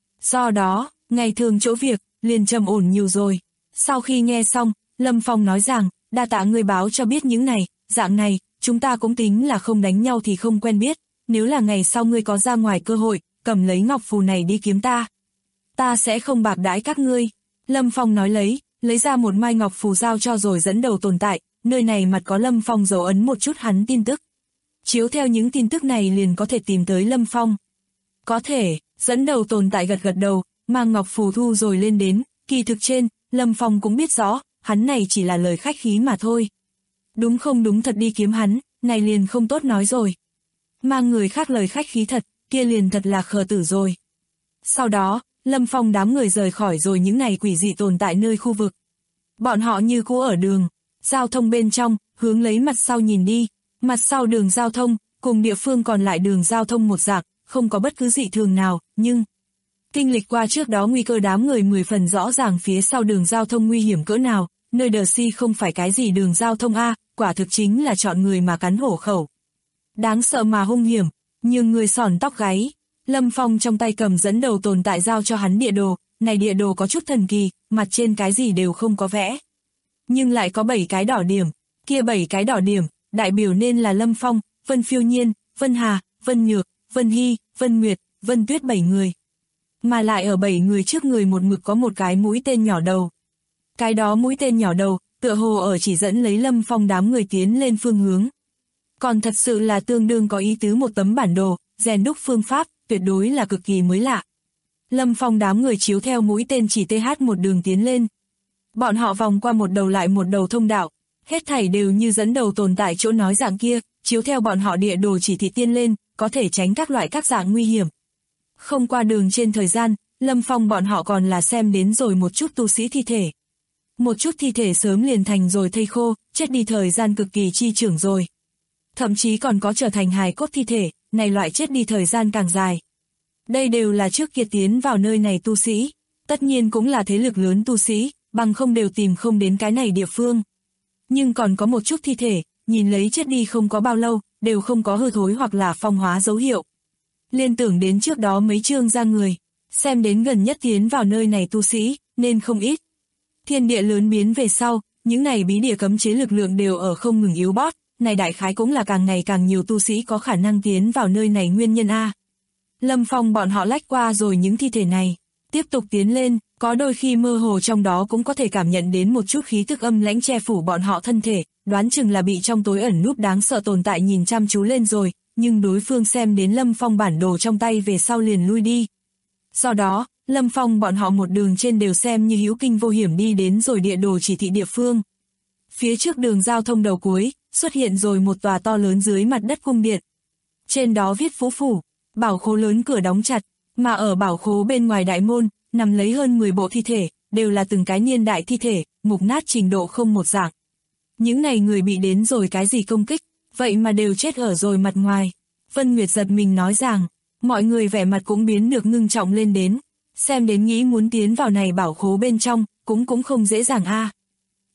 Do đó, ngày thường chỗ việc, liền trầm ổn nhiều rồi. Sau khi nghe xong, Lâm Phong nói rằng, đa tạ ngươi báo cho biết những này, dạng này, chúng ta cũng tính là không đánh nhau thì không quen biết, nếu là ngày sau ngươi có ra ngoài cơ hội, cầm lấy ngọc phù này đi kiếm ta. Ta sẽ không bạc đãi các ngươi. Lâm Phong nói lấy ra một mai ngọc phù giao cho rồi dẫn đầu tồn tại, nơi này mặt có Lâm Phong dấu ấn một chút hắn tin tức. Chiếu theo những tin tức này liền có thể tìm tới Lâm Phong. Có thể, dẫn đầu tồn tại gật đầu, mang ngọc phù thu rồi lên đến, kỳ thực trên, Lâm Phong cũng biết rõ, hắn này chỉ là lời khách khí mà thôi. Đúng không đúng thật đi kiếm hắn, này liền không tốt nói rồi. Mang người khác lời khách khí thật, kia liền thật là khờ tử rồi. Sau đó, Lâm Phong đám người rời khỏi rồi những này quỷ dị tồn tại nơi khu vực. Bọn họ như cũ ở đường giao thông bên trong, hướng lấy mặt sau nhìn đi, mặt sau đường giao thông, cùng địa phương còn lại đường giao thông một dạng, không có bất cứ dị thường nào, nhưng kinh lịch qua trước đó nguy cơ đám người 10 phần rõ ràng phía sau đường giao thông nguy hiểm cỡ nào, nơi đờ si không phải cái gì đường giao thông A, quả thực chính là chọn người mà cắn hổ khẩu. Đáng sợ mà hung hiểm, nhưng người sòn tóc gáy. Lâm Phong trong tay cầm dẫn đầu tồn tại giao cho hắn địa đồ, này địa đồ có chút thần kỳ, mặt trên cái gì đều không có vẽ. Nhưng lại có 7 cái đỏ điểm, kia 7 cái đỏ điểm, đại biểu nên là Lâm Phong, Vân Phiêu Nhiên, Vân Hà, Vân Nhược, Vân Hy, Vân Nguyệt, Vân Tuyết 7 người. Mà lại ở 7 người trước người một mực có một cái mũi tên nhỏ đầu. Cái đó mũi tên nhỏ đầu, tựa hồ ở chỉ dẫn lấy Lâm Phong đám người tiến lên phương hướng. Còn thật sự là tương đương có ý tứ một tấm bản đồ, rèn đúc phương pháp, tuyệt đối là cực kỳ mới lạ. Lâm Phong đám người chiếu theo mũi tên chỉ TH một đường tiến lên. Bọn họ vòng qua một đầu lại một đầu thông đạo, hết thảy đều như dẫn đầu tồn tại chỗ nói dạng kia, chiếu theo bọn họ địa đồ chỉ thị tiên lên, có thể tránh các loại các dạng nguy hiểm. Không qua đường trên thời gian, Lâm Phong bọn họ còn là xem đến rồi một chút tu sĩ thi thể. Một chút thi thể sớm liền thành rồi thây khô, chết đi thời gian cực kỳ chi trưởng rồi. Thậm chí còn có trở thành hài cốt thi thể, này loại chết đi thời gian càng dài. Đây đều là trước kia tiến vào nơi này tu sĩ, tất nhiên cũng là thế lực lớn tu sĩ, bằng không đều tìm không đến cái này địa phương. Nhưng còn có một chút thi thể, nhìn lấy chết đi không có bao lâu, đều không có hư thối hoặc là phong hóa dấu hiệu. Liên tưởng đến trước đó mấy chương ra người, xem đến gần nhất tiến vào nơi này tu sĩ, nên không ít. Thiên địa lớn biến về sau, những này bí địa cấm chế lực lượng đều ở không ngừng yếu bót, này đại khái cũng là càng ngày càng nhiều tu sĩ có khả năng tiến vào nơi này nguyên nhân A. Lâm Phong bọn họ lách qua rồi những thi thể này, tiếp tục tiến lên, có đôi khi mơ hồ trong đó cũng có thể cảm nhận đến một chút khí tức âm lãnh che phủ bọn họ thân thể, đoán chừng là bị trong tối ẩn núp đáng sợ tồn tại nhìn chăm chú lên rồi, nhưng đối phương xem đến Lâm Phong bản đồ trong tay về sau liền lui đi. Do đó, Lâm Phong bọn họ một đường trên đều xem như hữu kinh vô hiểm đi đến rồi địa đồ chỉ thị địa phương. Phía trước đường giao thông đầu cuối, xuất hiện rồi một tòa to lớn dưới mặt đất cung điện. Trên đó viết Phú Phủ, bảo khố lớn cửa đóng chặt, mà ở bảo khố bên ngoài đại môn, nằm lấy hơn 10 bộ thi thể, đều là từng cái niên đại thi thể, mục nát trình độ không một dạng. Những này người bị đến rồi cái gì công kích, vậy mà đều chết ở rồi mặt ngoài. Vân Nguyệt giật mình nói rằng, mọi người vẻ mặt cũng biến được ngưng trọng lên đến, xem đến nghĩ muốn tiến vào này bảo khố bên trong, cũng không dễ dàng a.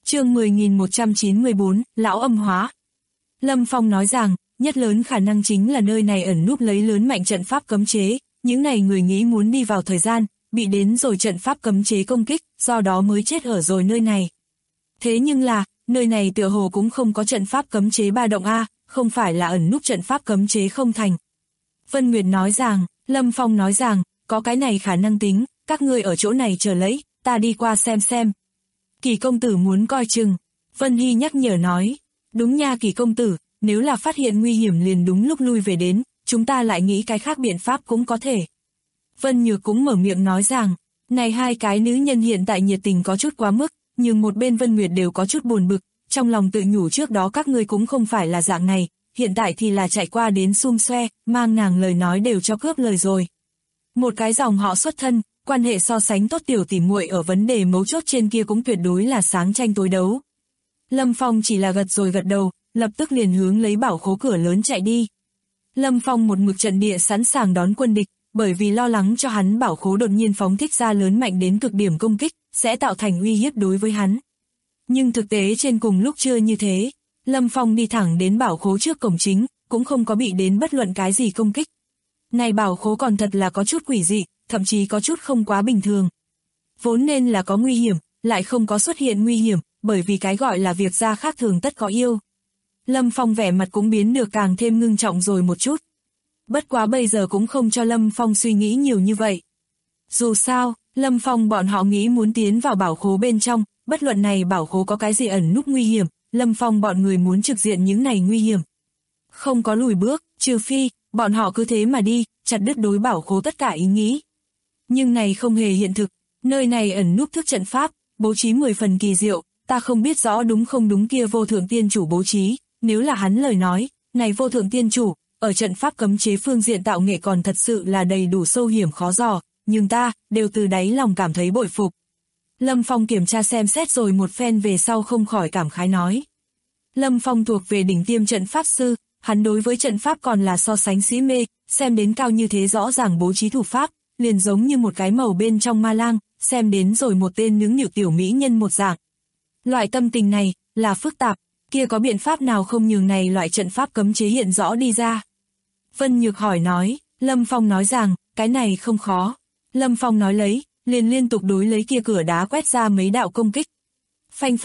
Chương 10.194, Lão âm hóa. Lâm Phong nói rằng, nhất lớn khả năng chính là nơi này ẩn núp lấy lớn mạnh trận pháp cấm chế, những này người nghĩ muốn đi vào thời gian, bị đến rồi trận pháp cấm chế công kích, do đó mới chết ở rồi nơi này. Thế nhưng là, nơi này tựa hồ cũng không có trận pháp cấm chế ba động a, không phải là ẩn núp trận pháp cấm chế không thành. Vân Nguyệt nói rằng, Lâm Phong nói rằng, có cái này khả năng tính, các ngươi ở chỗ này chờ lấy, ta đi qua xem. Kỳ công tử muốn coi chừng. Vân Hy nhắc nhở nói, đúng nha Kỳ công tử, nếu là phát hiện nguy hiểm liền đúng lúc lui về đến, chúng ta lại nghĩ cái khác biện pháp cũng có thể. Vân Nhược cũng mở miệng nói rằng, này hai cái nữ nhân hiện tại nhiệt tình có chút quá mức, nhưng một bên Vân Nguyệt đều có chút buồn bực, trong lòng tự nhủ trước đó các ngươi cũng không phải là dạng này, hiện tại thì là chạy qua đến xum xoe, mang nàng lời nói đều cho cướp lời rồi. Một cái dòng họ xuất thân, quan hệ so sánh tốt tiểu tỉ muội ở vấn đề mấu chốt trên kia cũng tuyệt đối là sáng tranh tối đấu. Lâm Phong chỉ là gật rồi gật đầu, lập tức liền hướng lấy bảo khố cửa lớn chạy đi. Lâm Phong một mực trận địa sẵn sàng đón quân địch, bởi vì lo lắng cho hắn bảo khố đột nhiên phóng thích ra lớn mạnh đến cực điểm công kích, sẽ tạo thành uy hiếp đối với hắn. Nhưng thực tế trên cùng lúc chưa như thế, Lâm Phong đi thẳng đến bảo khố trước cổng chính, cũng không có bị đến bất luận cái gì công kích. Này bảo khố còn thật là có chút quỷ dị, thậm chí có chút không quá bình thường. Vốn nên là có nguy hiểm, lại không có xuất hiện nguy hiểm, bởi vì cái gọi là việc ra khác thường tất có yêu. Lâm Phong vẻ mặt cũng biến được càng thêm ngưng trọng rồi một chút. Bất quá bây giờ cũng không cho Lâm Phong suy nghĩ nhiều như vậy. Dù sao, Lâm Phong bọn họ nghĩ muốn tiến vào bảo khố bên trong, bất luận này bảo khố có cái gì ẩn núp nguy hiểm, Lâm Phong bọn người muốn trực diện những này nguy hiểm. Không có lùi bước, trừ phi, bọn họ cứ thế mà đi, chặt đứt đối bảo khố tất cả ý nghĩ. Nhưng này không hề hiện thực, nơi này ẩn núp thức trận pháp, bố trí 10 phần kỳ diệu, ta không biết rõ đúng không đúng kia vô thượng tiên chủ bố trí, nếu là hắn lời nói, này vô thượng tiên chủ, ở trận pháp cấm chế phương diện tạo nghệ còn thật sự là đầy đủ sâu hiểm khó dò, nhưng ta, đều từ đáy lòng cảm thấy bội phục. Lâm Phong kiểm tra xem xét rồi một phen về sau không khỏi cảm khái nói. Lâm Phong thuộc về đỉnh tiêm trận pháp sư, hắn đối với trận pháp còn là so sánh sĩ mê, xem đến cao như thế rõ ràng bố trí thủ pháp, liền giống như một cái màu bên trong ma lang, xem đến rồi một tên nướng nịu tiểu mỹ nhân một dạng. Loại tâm tình này, là phức tạp, kia có biện pháp nào không nhường này loại trận pháp cấm chế hiện rõ đi ra? Vân Nhược hỏi nói, Lâm Phong nói rằng, cái này không khó. Lâm Phong nói lấy, liền liên tục đối lấy kia cửa đá quét ra mấy đạo công kích. Phanh,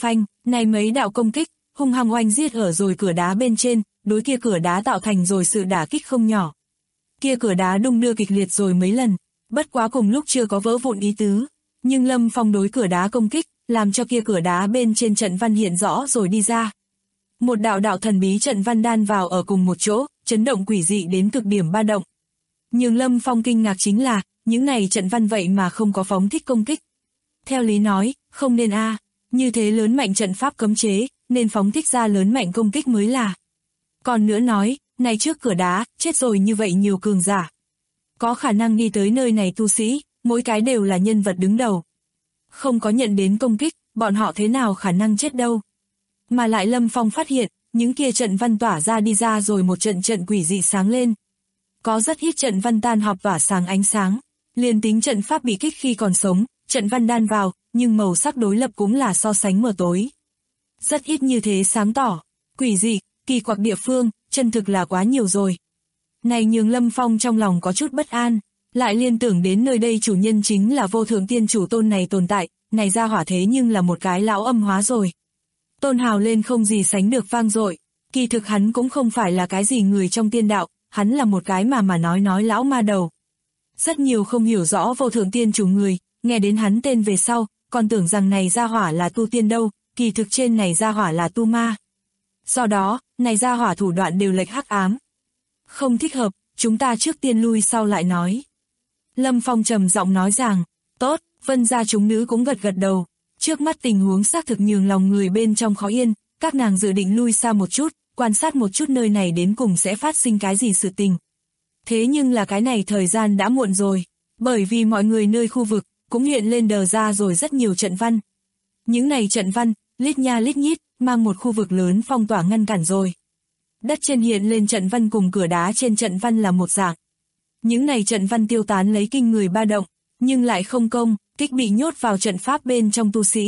này mấy đạo công kích, hung hăng oanh giết ở rồi cửa đá bên trên, đối kia cửa đá tạo thành rồi sự đả kích không nhỏ. Kia cửa đá đung đưa kịch liệt rồi mấy lần, bất quá cùng lúc chưa có vỡ vụn ý tứ, nhưng Lâm Phong đối cửa đá công kích, làm cho kia cửa đá bên trên trận văn hiện rõ rồi đi ra. Một đạo thần bí trận văn đan vào ở cùng một chỗ, chấn động quỷ dị đến cực điểm ba động. Nhưng Lâm Phong kinh ngạc chính là, những này trận văn vậy mà không có phóng thích công kích. Theo lý nói, không nên như thế lớn mạnh trận pháp cấm chế, nên phóng thích ra lớn mạnh công kích mới là. Còn nữa nói, này trước cửa đá, chết rồi như vậy nhiều cường giả. Có khả năng đi tới nơi này tu sĩ, mỗi cái đều là nhân vật đứng đầu. Không có nhận đến công kích, bọn họ thế nào khả năng chết đâu. Mà lại Lâm Phong phát hiện, những kia trận văn tỏa ra đi ra rồi một trận quỷ dị sáng lên. Có rất ít trận văn tan họp tỏa sáng ánh sáng, liền tính trận pháp bị kích khi còn sống, trận văn đan vào, nhưng màu sắc đối lập cũng là so sánh mờ tối. Rất ít như thế sáng tỏ, quỷ dị, kỳ quặc địa phương, chân thực là quá nhiều rồi. Này nhường Lâm Phong trong lòng có chút bất an, lại liên tưởng đến nơi đây chủ nhân chính là vô thượng tiên chủ tôn này tồn tại, này ra hỏa thế nhưng là một cái lão âm hóa rồi. Tôn hào lên không gì sánh được vang dội, kỳ thực hắn cũng không phải là cái gì người trong tiên đạo, hắn là một cái mà nói lão ma đầu. Rất nhiều không hiểu rõ vô thượng tiên chủ người, nghe đến hắn tên về sau, còn tưởng rằng này ra hỏa là tu tiên đâu, kỳ thực trên này ra hỏa là tu ma. Do đó, này ra hỏa thủ đoạn đều lệch hắc ám. Không thích hợp, chúng ta trước tiên lui sau lại nói. Lâm Phong trầm giọng nói rằng, tốt, Vân gia chúng nữ cũng gật đầu. Trước mắt tình huống xác thực nhường lòng người bên trong khó yên, các nàng dự định lui xa một chút, quan sát một chút nơi này đến cùng sẽ phát sinh cái gì sự tình. Thế nhưng là cái này thời gian đã muộn rồi, bởi vì mọi người nơi khu vực cũng hiện lên đờ ra rồi rất nhiều trận văn. Những này trận văn, lít nha lít nhít, mang một khu vực lớn phong tỏa ngăn cản rồi. Đất trên hiện lên trận văn cùng cửa đá trên trận văn là một dạng. Những này trận văn tiêu tán lấy kinh người ba động, nhưng lại không công, kích bị nhốt vào trận pháp bên trong tu sĩ.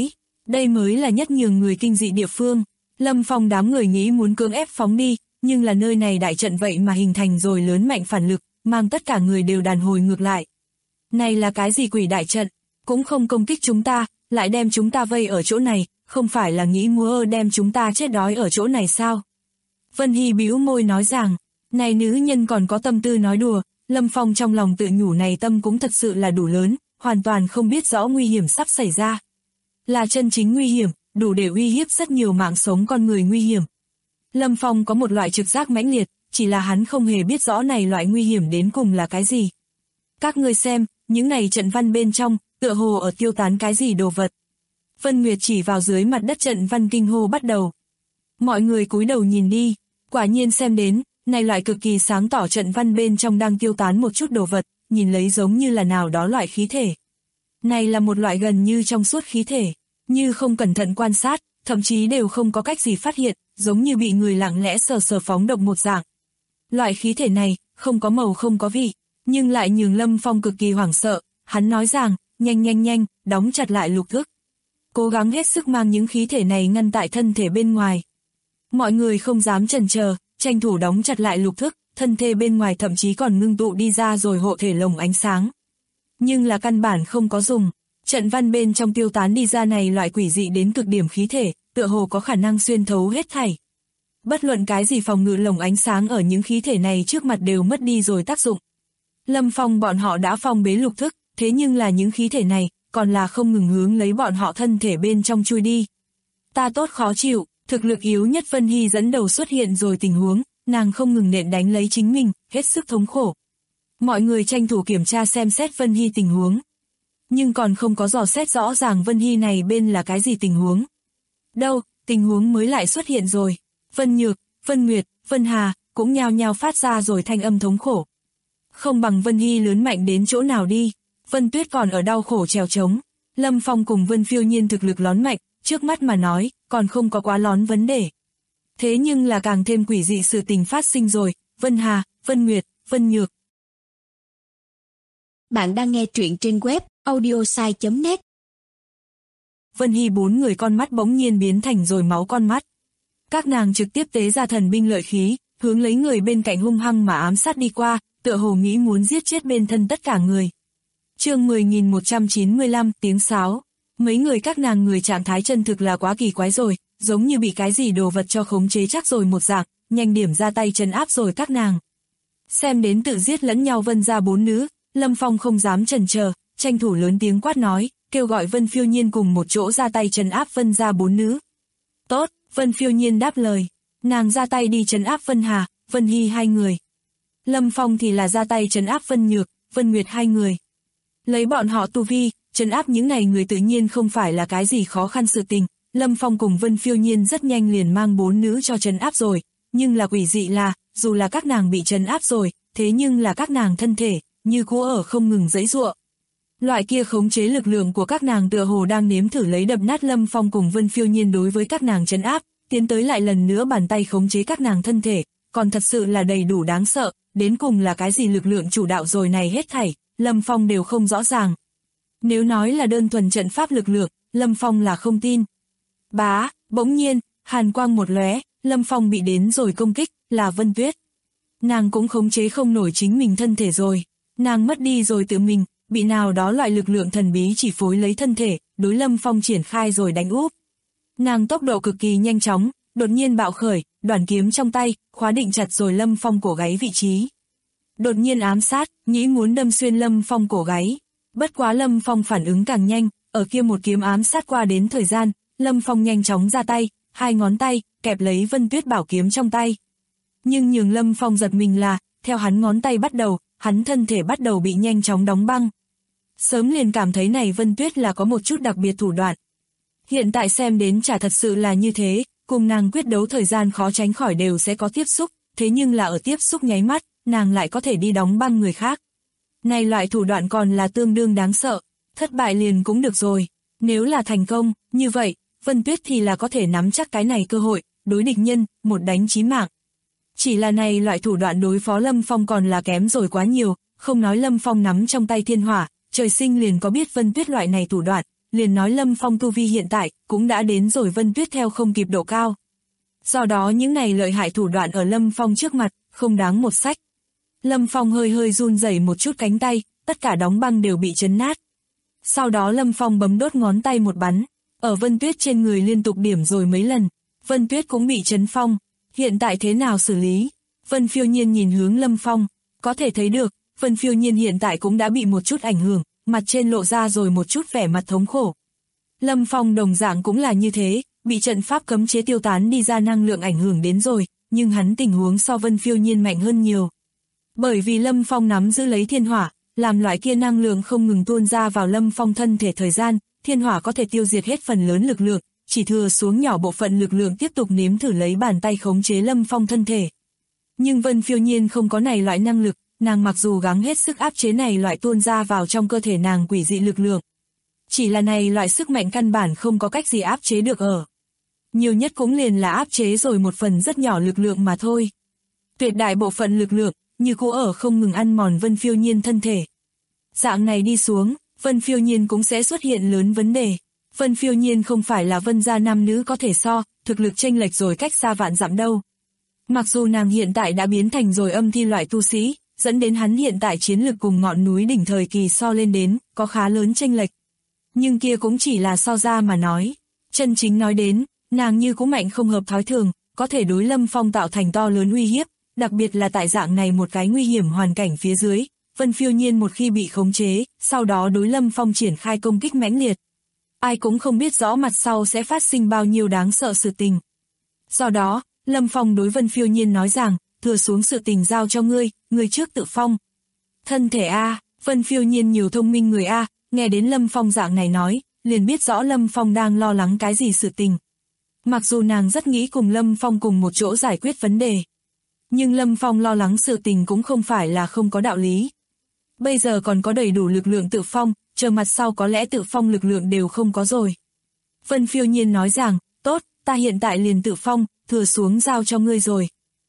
Đây mới là nhất nhường người kinh dị địa phương. Lâm Phong đám người nghĩ muốn cưỡng ép phóng đi, nhưng là nơi này đại trận vậy mà hình thành rồi lớn mạnh phản lực, mang tất cả người đều đàn hồi ngược lại. Này là cái gì quỷ đại trận, cũng không công kích chúng ta, lại đem chúng ta vây ở chỗ này, không phải là nghĩ múa đem chúng ta chết đói ở chỗ này sao? Vân Hy bĩu môi nói rằng, này nữ nhân còn có tâm tư nói đùa. Lâm Phong trong lòng tự nhủ này tâm cũng thật sự là đủ lớn, hoàn toàn không biết rõ nguy hiểm sắp xảy ra. Là chân chính nguy hiểm, đủ để uy hiếp rất nhiều mạng sống con người nguy hiểm. Lâm Phong có một loại trực giác mãnh liệt, chỉ là hắn không hề biết rõ này loại nguy hiểm đến cùng là cái gì. Các ngươi xem, những này trận văn bên trong, tựa hồ ở tiêu tán cái gì đồ vật. Vân Nguyệt chỉ vào dưới mặt đất trận văn kinh hô bắt đầu. Mọi người cúi đầu nhìn đi, quả nhiên xem đến, này loại cực kỳ sáng tỏ trận văn bên trong đang tiêu tán một chút đồ vật, nhìn lấy giống như là nào đó loại khí thể. Này là một loại gần như trong suốt khí thể, như không cẩn thận quan sát, thậm chí đều không có cách gì phát hiện, giống như bị người lặng lẽ sờ phóng độc một dạng. Loại khí thể này, không có màu không có vị, nhưng lại nhường Lâm Phong cực kỳ hoảng sợ, hắn nói rằng, nhanh, đóng chặt lại lục thức. Cố gắng hết sức mang những khí thể này ngăn tại thân thể bên ngoài. Mọi người không dám chần chờ, tranh thủ đóng chặt lại lục thức, thân thể bên ngoài thậm chí còn ngưng tụ đi ra rồi hộ thể lồng ánh sáng. Nhưng là căn bản không có dùng, trận văn bên trong tiêu tán đi ra này loại quỷ dị đến cực điểm khí thể, tựa hồ có khả năng xuyên thấu hết thảy. Bất luận cái gì phòng ngự lồng ánh sáng ở những khí thể này trước mặt đều mất đi rồi tác dụng. Lâm Phong bọn họ đã phong bế lục thức, thế nhưng là những khí thể này, còn là không ngừng hướng lấy bọn họ thân thể bên trong chui đi. Ta tốt khó chịu, thực lực yếu nhất Vân Hy dẫn đầu xuất hiện rồi tình huống, nàng không ngừng nện đánh lấy chính mình, hết sức thống khổ. Mọi người tranh thủ kiểm tra xem xét Vân Hy tình huống. Nhưng còn không có dò xét rõ ràng Vân Hy này bên là cái gì tình huống. Đâu, tình huống mới lại xuất hiện rồi. Vân Nhược, Vân Nguyệt, Vân Hà, cũng nhao nhao phát ra rồi thanh âm thống khổ. Không bằng Vân Hy lớn mạnh đến chỗ nào đi. Vân Tuyết còn ở đau khổ trèo trống. Lâm Phong cùng Vân Phiêu Nhiên thực lực lón mạnh, trước mắt mà nói, còn không có quá lón vấn đề. Thế nhưng là càng thêm quỷ dị sự tình phát sinh rồi, Vân Hà, Vân Nguyệt, Vân Nhược. Bạn đang nghe truyện trên web audiosai.net. Vân Hy bốn người con mắt bỗng nhiên biến thành rồi máu con mắt. Các nàng trực tiếp tế ra thần binh lợi khí, hướng lấy người bên cạnh hung hăng mà ám sát đi qua, tựa hồ nghĩ muốn giết chết bên thân tất cả người. Chương 10.195 tiếng sáo. Mấy người các nàng người trạng thái chân thực là quá kỳ quái rồi, giống như bị cái gì đồ vật cho khống chế chắc rồi một dạng, nhanh điểm ra tay trấn áp rồi các nàng. Xem đến tự giết lẫn nhau Vân gia bốn nữ, Lâm Phong không dám chần chờ, tranh thủ lớn tiếng quát nói, kêu gọi Vân Phiêu Nhiên cùng một chỗ ra tay trấn áp Vân gia bốn nữ. Tốt, Vân Phiêu Nhiên đáp lời, nàng ra tay đi trấn áp Vân Hà, Vân Hy hai người. Lâm Phong thì là ra tay trấn áp Vân Nhược, Vân Nguyệt hai người. Lấy bọn họ tu vi, trấn áp những này người tự nhiên không phải là cái gì khó khăn sự tình. Lâm Phong cùng Vân Phiêu Nhiên rất nhanh liền mang bốn nữ cho trấn áp rồi, nhưng là quỷ dị là, dù là các nàng bị trấn áp rồi, thế nhưng là các nàng thân thể, như cũ ở không ngừng giãy giụa. Loại kia khống chế lực lượng của các nàng tựa hồ đang nếm thử lấy đập nát Lâm Phong cùng Vân Phiêu Nhiên đối với các nàng trấn áp, tiến tới lại lần nữa bàn tay khống chế các nàng thân thể, còn thật sự là đầy đủ đáng sợ, đến cùng là cái gì lực lượng chủ đạo rồi này hết thảy, Lâm Phong đều không rõ ràng. Nếu nói là đơn thuần trận pháp lực lượng, Lâm Phong là không tin. Bá, bỗng nhiên, hàn quang một lóe, Lâm Phong bị đến rồi công kích, là Vân Tuyết. Nàng cũng khống chế không nổi chính mình thân thể rồi, nàng mất đi rồi tự mình, bị nào đó loại lực lượng thần bí chỉ phối lấy thân thể, đối Lâm Phong triển khai rồi đánh úp. Nàng tốc độ cực kỳ nhanh chóng, đột nhiên bạo khởi, đoản kiếm trong tay, khóa định chặt rồi Lâm Phong cổ gáy vị trí. Đột nhiên ám sát, nghĩ muốn đâm xuyên Lâm Phong cổ gáy. Bất quá Lâm Phong phản ứng càng nhanh, ở kia một kiếm ám sát qua đến thời gian, Lâm Phong nhanh chóng ra tay, hai ngón tay, kẹp lấy Vân Tuyết bảo kiếm trong tay. Nhưng nhường Lâm Phong giật mình là, theo hắn ngón tay bắt đầu, hắn thân thể bắt đầu bị nhanh chóng đóng băng. Sớm liền cảm thấy này Vân Tuyết là có một chút đặc biệt thủ đoạn. Hiện tại xem đến chả thật sự là như thế, cùng nàng quyết đấu thời gian khó tránh khỏi đều sẽ có tiếp xúc, thế nhưng là ở tiếp xúc nháy mắt, nàng lại có thể đi đóng băng người khác. Này loại thủ đoạn còn là tương đương đáng sợ, thất bại liền cũng được rồi, nếu là thành công, như vậy, Vân Tuyết thì là có thể nắm chắc cái này cơ hội, đối địch nhân, một đánh chí mạng. Chỉ là này loại thủ đoạn đối phó Lâm Phong còn là kém rồi quá nhiều, không nói Lâm Phong nắm trong tay thiên hỏa, trời sinh liền có biết Vân Tuyết loại này thủ đoạn, liền nói Lâm Phong tu vi hiện tại cũng đã đến rồi Vân Tuyết theo không kịp độ cao. Do đó những này lợi hại thủ đoạn ở Lâm Phong trước mặt, không đáng một sách. Lâm Phong hơi hơi run rẩy một chút cánh tay, tất cả đóng băng đều bị chấn nát. Sau đó Lâm Phong bấm đốt ngón tay một bắn, ở Vân Tuyết trên người liên tục điểm rồi mấy lần, Vân Tuyết cũng bị chấn phong. Hiện tại thế nào xử lý? Vân Phiêu Nhiên nhìn hướng Lâm Phong, có thể thấy được, Vân Phiêu Nhiên hiện tại cũng đã bị một chút ảnh hưởng, mặt trên lộ ra rồi một chút vẻ mặt thống khổ. Lâm Phong đồng dạng cũng là như thế, bị trận pháp cấm chế tiêu tán đi ra năng lượng ảnh hưởng đến rồi, nhưng hắn tình huống so Vân Phiêu Nhiên mạnh hơn nhiều. Bởi vì Lâm Phong nắm giữ lấy thiên hỏa, làm loại kia năng lượng không ngừng tuôn ra vào Lâm Phong thân thể thời gian, thiên hỏa có thể tiêu diệt hết phần lớn lực lượng, chỉ thừa xuống nhỏ bộ phận lực lượng tiếp tục nếm thử lấy bàn tay khống chế Lâm Phong thân thể. Nhưng Vân Phiêu Nhiên không có này loại năng lực, nàng mặc dù gắng hết sức áp chế này loại tuôn ra vào trong cơ thể nàng quỷ dị lực lượng. Chỉ là này loại sức mạnh căn bản không có cách gì áp chế được ở. Nhiều nhất cũng liền là áp chế rồi một phần rất nhỏ lực lượng mà thôi. Tuyệt đại bộ phận lực lượng, như cũ ở không ngừng ăn mòn Vân Phiêu Nhiên thân thể. Dạng này đi xuống, Vân Phiêu Nhiên cũng sẽ xuất hiện lớn vấn đề. Vân Phiêu Nhiên không phải là Vân gia nam nữ có thể so, thực lực chênh lệch rồi cách xa vạn dặm đâu. Mặc dù nàng hiện tại đã biến thành rồi âm thi loại tu sĩ, dẫn đến hắn hiện tại chiến lực cùng ngọn núi đỉnh thời kỳ so lên đến, có khá lớn chênh lệch. Nhưng kia cũng chỉ là so ra mà nói. Chân chính nói đến, nàng như cũng mạnh không hợp thói thường, có thể đối Lâm Phong tạo thành to lớn uy hiếp, đặc biệt là tại dạng này một cái nguy hiểm hoàn cảnh phía dưới. Vân Phiêu Nhiên một khi bị khống chế, sau đó đối Lâm Phong triển khai công kích mãnh liệt. Ai cũng không biết rõ mặt sau sẽ phát sinh bao nhiêu đáng sợ sự tình. Do đó, Lâm Phong đối Vân Phiêu Nhiên nói rằng, thừa xuống sự tình giao cho ngươi, ngươi trước tự phong. Thân thể A, Vân Phiêu Nhiên nhiều thông minh người A, nghe đến Lâm Phong dạng này nói, liền biết rõ Lâm Phong đang lo lắng cái gì sự tình. Mặc dù nàng rất nghĩ cùng Lâm Phong cùng một chỗ giải quyết vấn đề. Nhưng Lâm Phong lo lắng sự tình cũng không phải là không có đạo lý. Bây giờ còn có đầy đủ lực lượng tự phong, chờ mặt sau có lẽ tự phong lực lượng đều không có rồi. Vân Phiêu Nhiên nói rằng, tốt, ta hiện tại liền tự phong, thừa xuống giao cho ngươi rồi.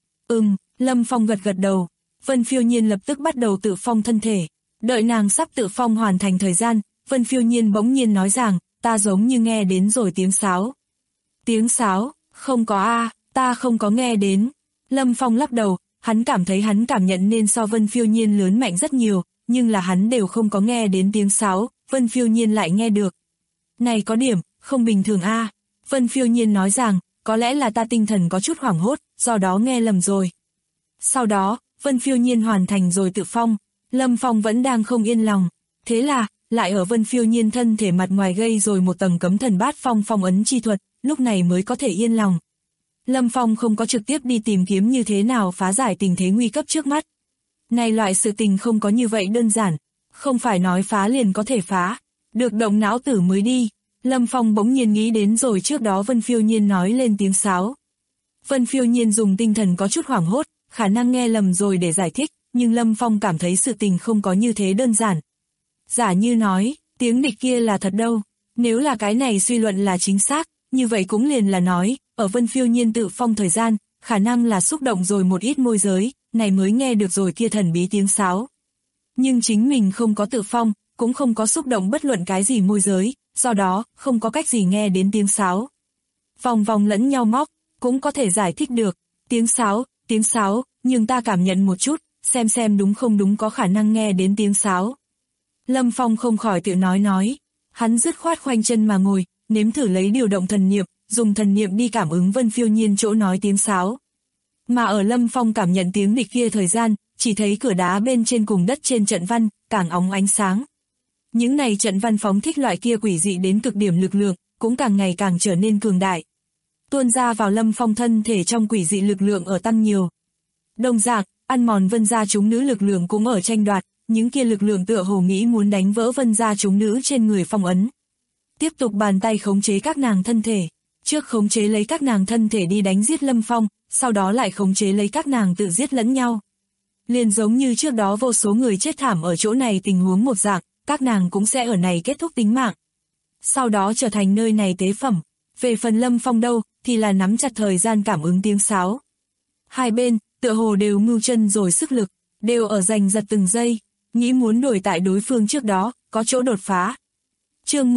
Lâm Phong gật gật đầu. Vân Phiêu Nhiên lập tức bắt đầu tự phong thân thể. Đợi nàng sắp tự phong hoàn thành thời gian, Vân Phiêu Nhiên bỗng nhiên nói rằng, ta giống như nghe đến rồi tiếng sáo. Tiếng sáo, không có a, ta không có nghe đến. Lâm Phong lắc đầu, hắn cảm thấy hắn cảm nhận nên so Vân Phiêu Nhiên lớn mạnh rất nhiều, nhưng là hắn đều không có nghe đến tiếng sáo, Vân Phiêu Nhiên lại nghe được. Này có điểm, không bình thường a. Vân Phiêu Nhiên nói rằng, có lẽ là ta tinh thần có chút hoảng hốt, do đó nghe lầm rồi. Sau đó, Vân Phiêu Nhiên hoàn thành rồi tự phong, Lâm Phong vẫn đang không yên lòng. Thế là, lại ở Vân Phiêu Nhiên thân thể mặt ngoài gây rồi một tầng cấm thần bát phong phong ấn chi thuật, lúc này mới có thể yên lòng. Lâm Phong không có trực tiếp đi tìm kiếm như thế nào phá giải tình thế nguy cấp trước mắt. Này loại sự tình không có như vậy đơn giản, không phải nói phá liền có thể phá, được động não tử mới đi. Lâm Phong bỗng nhiên nghĩ đến rồi trước đó Vân Phiêu Nhiên nói lên tiếng sáo. Vân Phiêu Nhiên dùng tinh thần có chút hoảng hốt, khả năng nghe lầm rồi để giải thích, nhưng Lâm Phong cảm thấy sự tình không có như thế đơn giản. Giả như nói, tiếng địch kia là thật đâu, nếu là cái này suy luận là chính xác, như vậy cũng liền là nói, ở Vân Phiêu Nhiên tự phong thời gian, khả năng là xúc động rồi một ít môi giới, này mới nghe được rồi kia thần bí tiếng sáo. Nhưng chính mình không có tự phong, cũng không có xúc động bất luận cái gì môi giới, do đó, không có cách gì nghe đến tiếng sáo. Vòng vòng lẫn nhau móc, cũng có thể giải thích được, tiếng sáo, nhưng ta cảm nhận một chút, xem đúng không đúng có khả năng nghe đến tiếng sáo. Lâm Phong không khỏi tự nói, hắn dứt khoát khoanh chân mà ngồi, nếm thử lấy điều động thần niệm, dùng thần niệm đi cảm ứng Vân Phiêu Nhiên chỗ nói tiếng sáo. Mà ở Lâm Phong cảm nhận tiếng địch kia thời gian, chỉ thấy cửa đá bên trên cùng đất trên trận văn, càng óng ánh sáng. Những này trận văn phóng thích loại kia quỷ dị đến cực điểm lực lượng, cũng càng ngày càng trở nên cường đại. Tuôn ra vào Lâm Phong thân thể trong quỷ dị lực lượng ở tăng nhiều. Đồng dạng, ăn mòn Vân gia chúng nữ lực lượng cũng ở tranh đoạt, những kia lực lượng tựa hồ nghĩ muốn đánh vỡ Vân gia chúng nữ trên người phong ấn. Tiếp tục bàn tay khống chế các nàng thân thể, trước khống chế lấy các nàng thân thể đi đánh giết Lâm Phong, sau đó lại khống chế lấy các nàng tự giết lẫn nhau. Liền giống như trước đó vô số người chết thảm ở chỗ này tình huống một dạng, các nàng cũng sẽ ở này kết thúc tính mạng. Sau đó trở thành nơi này tế phẩm. Về phần Lâm Phong đâu, thì là nắm chặt thời gian cảm ứng tiếng sáo. Hai bên, tựa hồ đều mưu chân rồi sức lực, đều ở giành giật từng giây, nghĩ muốn đuổi tại đối phương trước đó, có chỗ đột phá. Chương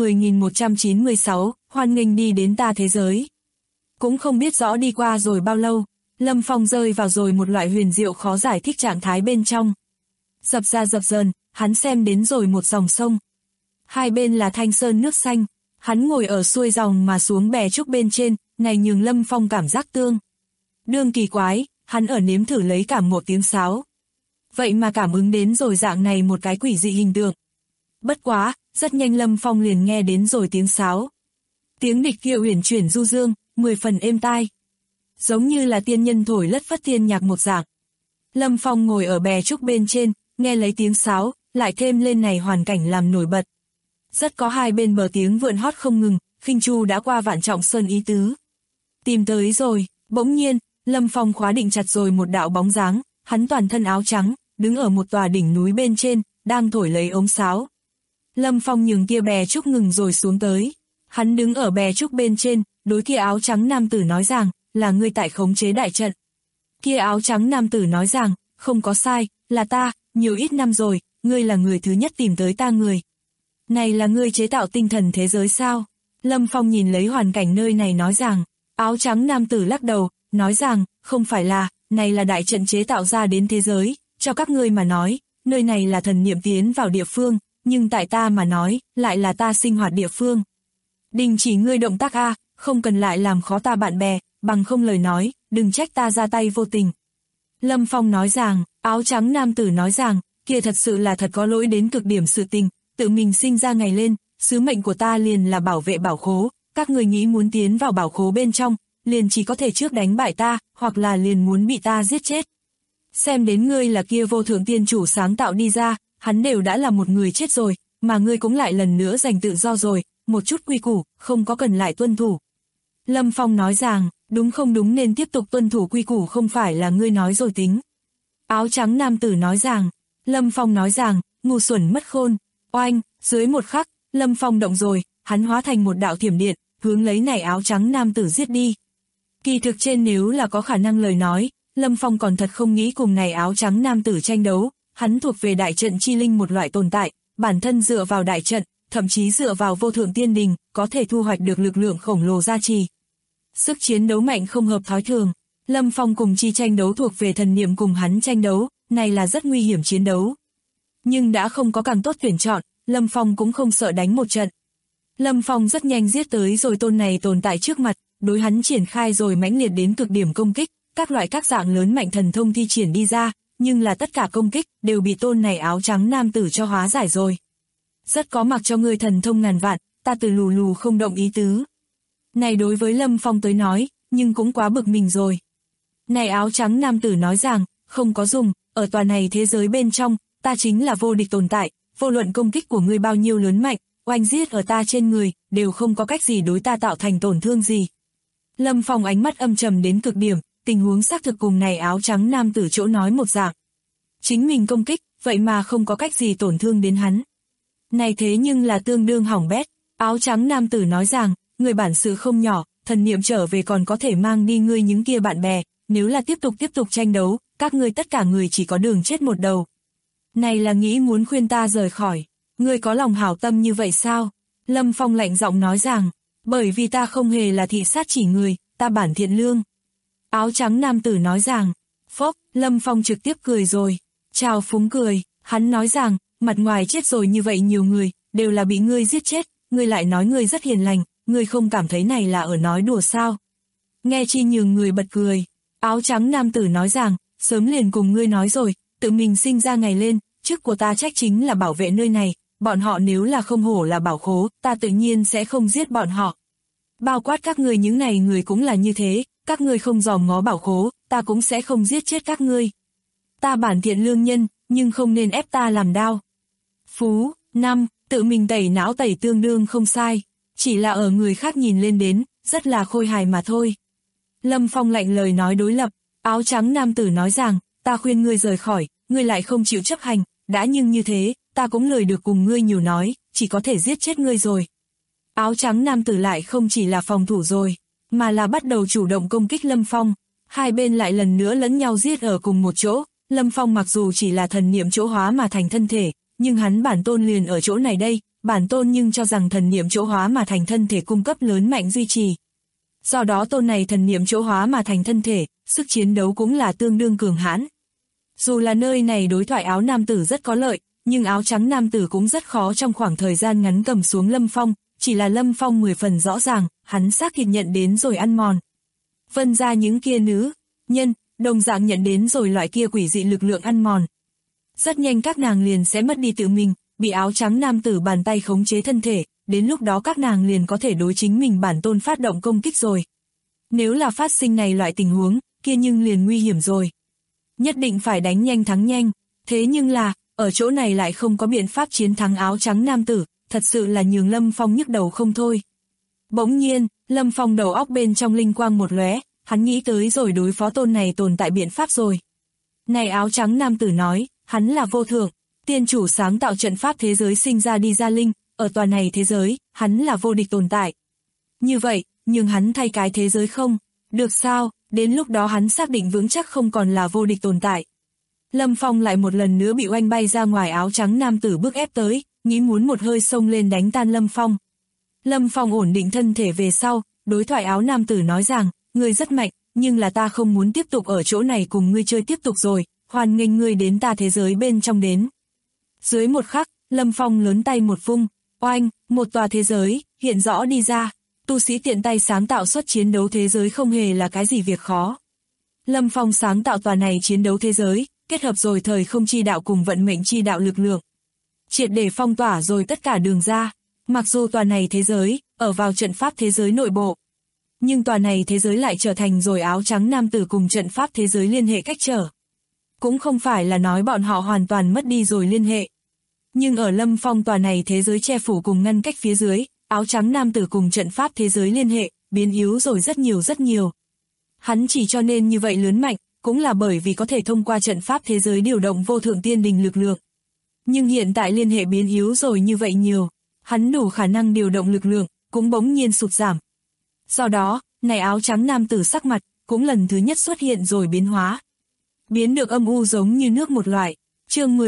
10.196, hoan nghênh đi đến ta thế giới. Cũng không biết rõ đi qua rồi bao lâu, Lâm Phong rơi vào rồi một loại huyền diệu khó giải thích trạng thái bên trong. Dập ra dập dần, hắn xem đến rồi một dòng sông. Hai bên là thanh sơn nước xanh, hắn ngồi ở xuôi dòng mà xuống bè trúc bên trên, này nhường Lâm Phong cảm giác đương kỳ quái, hắn ở nếm thử lấy cảm một tiếng sáo. Vậy mà cảm ứng đến rồi dạng này một cái quỷ dị hình tượng. Bất quá, rất nhanh Lâm Phong liền nghe đến rồi tiếng sáo. Tiếng địch kiệu uyển chuyển du dương, 10 phần êm tai. Giống như là tiên nhân thổi lất phất tiên nhạc một dạng. Lâm Phong ngồi ở bè trúc bên trên, nghe lấy tiếng sáo, lại thêm lên này hoàn cảnh làm nổi bật. Rất có hai bên bờ tiếng vượn hót không ngừng, khinh chu đã qua vạn trọng sơn ý tứ. Tìm tới rồi, bỗng nhiên, Lâm Phong khóa định chặt rồi một đạo bóng dáng, hắn toàn thân áo trắng, đứng ở một tòa đỉnh núi bên trên, đang thổi lấy ống sáo. Lâm Phong nhường kia bè trúc ngừng rồi xuống tới. Hắn đứng ở bè trúc bên trên, đối kia áo trắng nam tử nói rằng, là ngươi tại khống chế đại trận. Kia áo trắng nam tử nói rằng, không có sai, là ta, nhiều ít năm rồi, ngươi là người thứ nhất tìm tới ta người. Này là ngươi chế tạo tinh thần thế giới sao? Lâm Phong nhìn lấy hoàn cảnh nơi này nói rằng, áo trắng nam tử lắc đầu, nói rằng, không phải là, này là đại trận chế tạo ra đến thế giới, cho các ngươi mà nói, nơi này là thần niệm tiến vào địa phương, nhưng tại ta mà nói, lại là ta sinh hoạt địa phương. Đình chỉ ngươi động tác a, không cần lại làm khó ta bạn bè, bằng không lời nói, đừng trách ta ra tay vô tình. Lâm Phong nói rằng, áo trắng nam tử nói rằng, kia thật sự là thật có lỗi đến cực điểm sự tình, tự mình sinh ra ngày lên, sứ mệnh của ta liền là bảo vệ bảo khố, các người nghĩ muốn tiến vào bảo khố bên trong, liền chỉ có thể trước đánh bại ta, hoặc là liền muốn bị ta giết chết. Xem đến ngươi là kia vô thượng tiên chủ sáng tạo đi ra, hắn đều đã là một người chết rồi, mà ngươi cũng lại lần nữa giành tự do rồi, một chút quy củ, không có cần lại tuân thủ. Lâm Phong nói rằng, đúng không đúng nên tiếp tục tuân thủ quy củ không phải là ngươi nói rồi tính. Áo trắng nam tử nói rằng, Lâm Phong nói rằng, ngu xuẩn mất khôn, oanh, dưới một khắc, Lâm Phong động rồi, hắn hóa thành một đạo thiểm điện, hướng lấy này áo trắng nam tử giết đi. Kỳ thực trên nếu là có khả năng lời nói, Lâm Phong còn thật không nghĩ cùng này áo trắng nam tử tranh đấu, hắn thuộc về đại trận chi linh một loại tồn tại, bản thân dựa vào đại trận, thậm chí dựa vào vô thượng tiên đình, có thể thu hoạch được lực lượng khổng lồ gia trì. Sức chiến đấu mạnh không hợp thói thường, Lâm Phong cùng chi tranh đấu thuộc về thần niệm cùng hắn tranh đấu, này là rất nguy hiểm chiến đấu. Nhưng đã không có càng tốt tuyển chọn, Lâm Phong cũng không sợ đánh một trận. Lâm Phong rất nhanh giết tới rồi tôn này tồn tại trước mặt, đối hắn triển khai rồi mãnh liệt đến cực điểm công kích, các loại các dạng lớn mạnh thần thông thi triển đi ra, nhưng là tất cả công kích đều bị tôn này áo trắng nam tử cho hóa giải rồi. Rất có mặc cho ngươi thần thông ngàn vạn, ta từ lù lù không động ý tứ. Này đối với Lâm Phong tới nói, nhưng cũng quá bực mình rồi. Này áo trắng nam tử nói rằng, không có dùng, ở tòa này thế giới bên trong, ta chính là vô địch tồn tại, vô luận công kích của ngươi bao nhiêu lớn mạnh, oanh giết ở ta trên người, đều không có cách gì đối ta tạo thành tổn thương gì. Lâm Phong ánh mắt âm trầm đến cực điểm, tình huống xác thực cùng này áo trắng nam tử chỗ nói một dạng. Chính mình công kích, vậy mà không có cách gì tổn thương đến hắn. Này thế nhưng là tương đương hỏng bét, áo trắng nam tử nói rằng, người bản sự không nhỏ, thần niệm trở về còn có thể mang đi ngươi những kia bạn bè, nếu là tiếp tục tranh đấu, các ngươi tất cả người chỉ có đường chết một đầu. Này là nghĩ muốn khuyên ta rời khỏi, ngươi có lòng hảo tâm như vậy sao? Lâm Phong lạnh giọng nói rằng, bởi vì ta không hề là thị sát chỉ người, ta bản thiện lương. Áo trắng nam tử nói rằng, phốc, Lâm Phong trực tiếp cười rồi, chào phúng cười, hắn nói rằng, mặt ngoài chết rồi như vậy nhiều người, đều là bị ngươi giết chết, ngươi lại nói ngươi rất hiền lành, ngươi không cảm thấy này là ở nói đùa sao? Nghe chi nhường người bật cười, áo trắng nam tử nói rằng, sớm liền cùng ngươi nói rồi, tự mình sinh ra ngày lên, chức của ta trách chính là bảo vệ nơi này, bọn họ nếu là không hổ là bảo khố, ta tự nhiên sẽ không giết bọn họ. Bao quát các ngươi những này người cũng là như thế, các ngươi không dòm ngó bảo khố, ta cũng sẽ không giết chết các ngươi. Ta bản thiện lương nhân, nhưng không nên ép ta làm đao. Phú, 5, tự mình tẩy não tẩy tương đương không sai, chỉ là ở người khác nhìn lên đến, rất là khôi hài mà thôi. Lâm Phong lạnh lời nói đối lập, áo trắng nam tử nói rằng, ta khuyên ngươi rời khỏi, ngươi lại không chịu chấp hành, đã nhưng như thế, ta cũng lời được cùng ngươi nhiều nói, chỉ có thể giết chết ngươi rồi. Áo trắng nam tử lại không chỉ là phòng thủ rồi, mà là bắt đầu chủ động công kích Lâm Phong, hai bên lại lần nữa lẫn nhau giết ở cùng một chỗ. Lâm Phong mặc dù chỉ là thần niệm chỗ hóa mà thành thân thể, nhưng hắn bản tôn liền ở chỗ này đây, bản tôn nhưng cho rằng thần niệm chỗ hóa mà thành thân thể cung cấp lớn mạnh duy trì. Do đó tôn này thần niệm chỗ hóa mà thành thân thể, sức chiến đấu cũng là tương đương cường hãn. Dù là nơi này đối thoại áo nam tử rất có lợi, nhưng áo trắng nam tử cũng rất khó trong khoảng thời gian ngắn cầm xuống Lâm Phong, chỉ là Lâm Phong 10 phần rõ ràng, hắn xác thịt nhận đến rồi ăn mòn. Vân ra những kia nữ nhân, đồng dạng nhận đến rồi loại kia quỷ dị lực lượng ăn mòn. Rất nhanh các nàng liền sẽ mất đi tự mình, bị áo trắng nam tử bàn tay khống chế thân thể, đến lúc đó các nàng liền có thể đối chính mình bản tôn phát động công kích rồi. Nếu là phát sinh này loại tình huống, kia nhưng liền nguy hiểm rồi. Nhất định phải đánh nhanh thắng nhanh, thế nhưng là, ở chỗ này lại không có biện pháp chiến thắng áo trắng nam tử, thật sự là nhường Lâm Phong nhức đầu không thôi. Bỗng nhiên, Lâm Phong đầu óc bên trong linh quang một lóe, hắn nghĩ tới rồi đối phó tôn này tồn tại biện pháp rồi. Này áo trắng nam tử nói, hắn là vô thượng, tiên chủ sáng tạo trận pháp thế giới sinh ra đi ra linh, ở tòa này thế giới, hắn là vô địch tồn tại. Như vậy, nhưng hắn thay cái thế giới không? Được sao, đến lúc đó hắn xác định vững chắc không còn là vô địch tồn tại. Lâm Phong lại một lần nữa bị oanh bay ra ngoài, áo trắng nam tử bước ép tới, nghĩ muốn một hơi xông lên đánh tan Lâm Phong. Lâm Phong ổn định thân thể về sau, đối thoại áo nam tử nói rằng, ngươi rất mạnh, nhưng là ta không muốn tiếp tục ở chỗ này cùng ngươi chơi tiếp tục rồi, hoan nghênh ngươi đến ta thế giới bên trong đến. Dưới một khắc, Lâm Phong lớn tay một vung, oanh, một tòa thế giới, hiện rõ đi ra. Tu sĩ tiện tay sáng tạo xuất chiến đấu thế giới không hề là cái gì việc khó. Lâm Phong sáng tạo tòa này chiến đấu thế giới, kết hợp rồi thời không chi đạo cùng vận mệnh chi đạo lực lượng. Triệt để phong tỏa rồi tất cả đường ra. Mặc dù tòa này thế giới, ở vào trận pháp thế giới nội bộ. Nhưng tòa này thế giới lại trở thành rồi áo trắng nam tử cùng trận pháp thế giới liên hệ cách trở. Cũng không phải là nói bọn họ hoàn toàn mất đi rồi liên hệ. Nhưng ở Lâm Phong tòa này thế giới che phủ cùng ngăn cách phía dưới, áo trắng nam tử cùng trận pháp thế giới liên hệ, biến yếu rồi rất nhiều rất nhiều. Hắn chỉ cho nên như vậy lớn mạnh, cũng là bởi vì có thể thông qua trận pháp thế giới điều động vô thượng tiên đình lực lượng. Nhưng hiện tại liên hệ biến yếu rồi như vậy nhiều, hắn đủ khả năng điều động lực lượng, cũng bỗng nhiên sụt giảm. Do đó, này áo trắng nam tử sắc mặt, cũng lần thứ nhất xuất hiện rồi biến hóa. Biến được âm u giống như nước một loại. Chương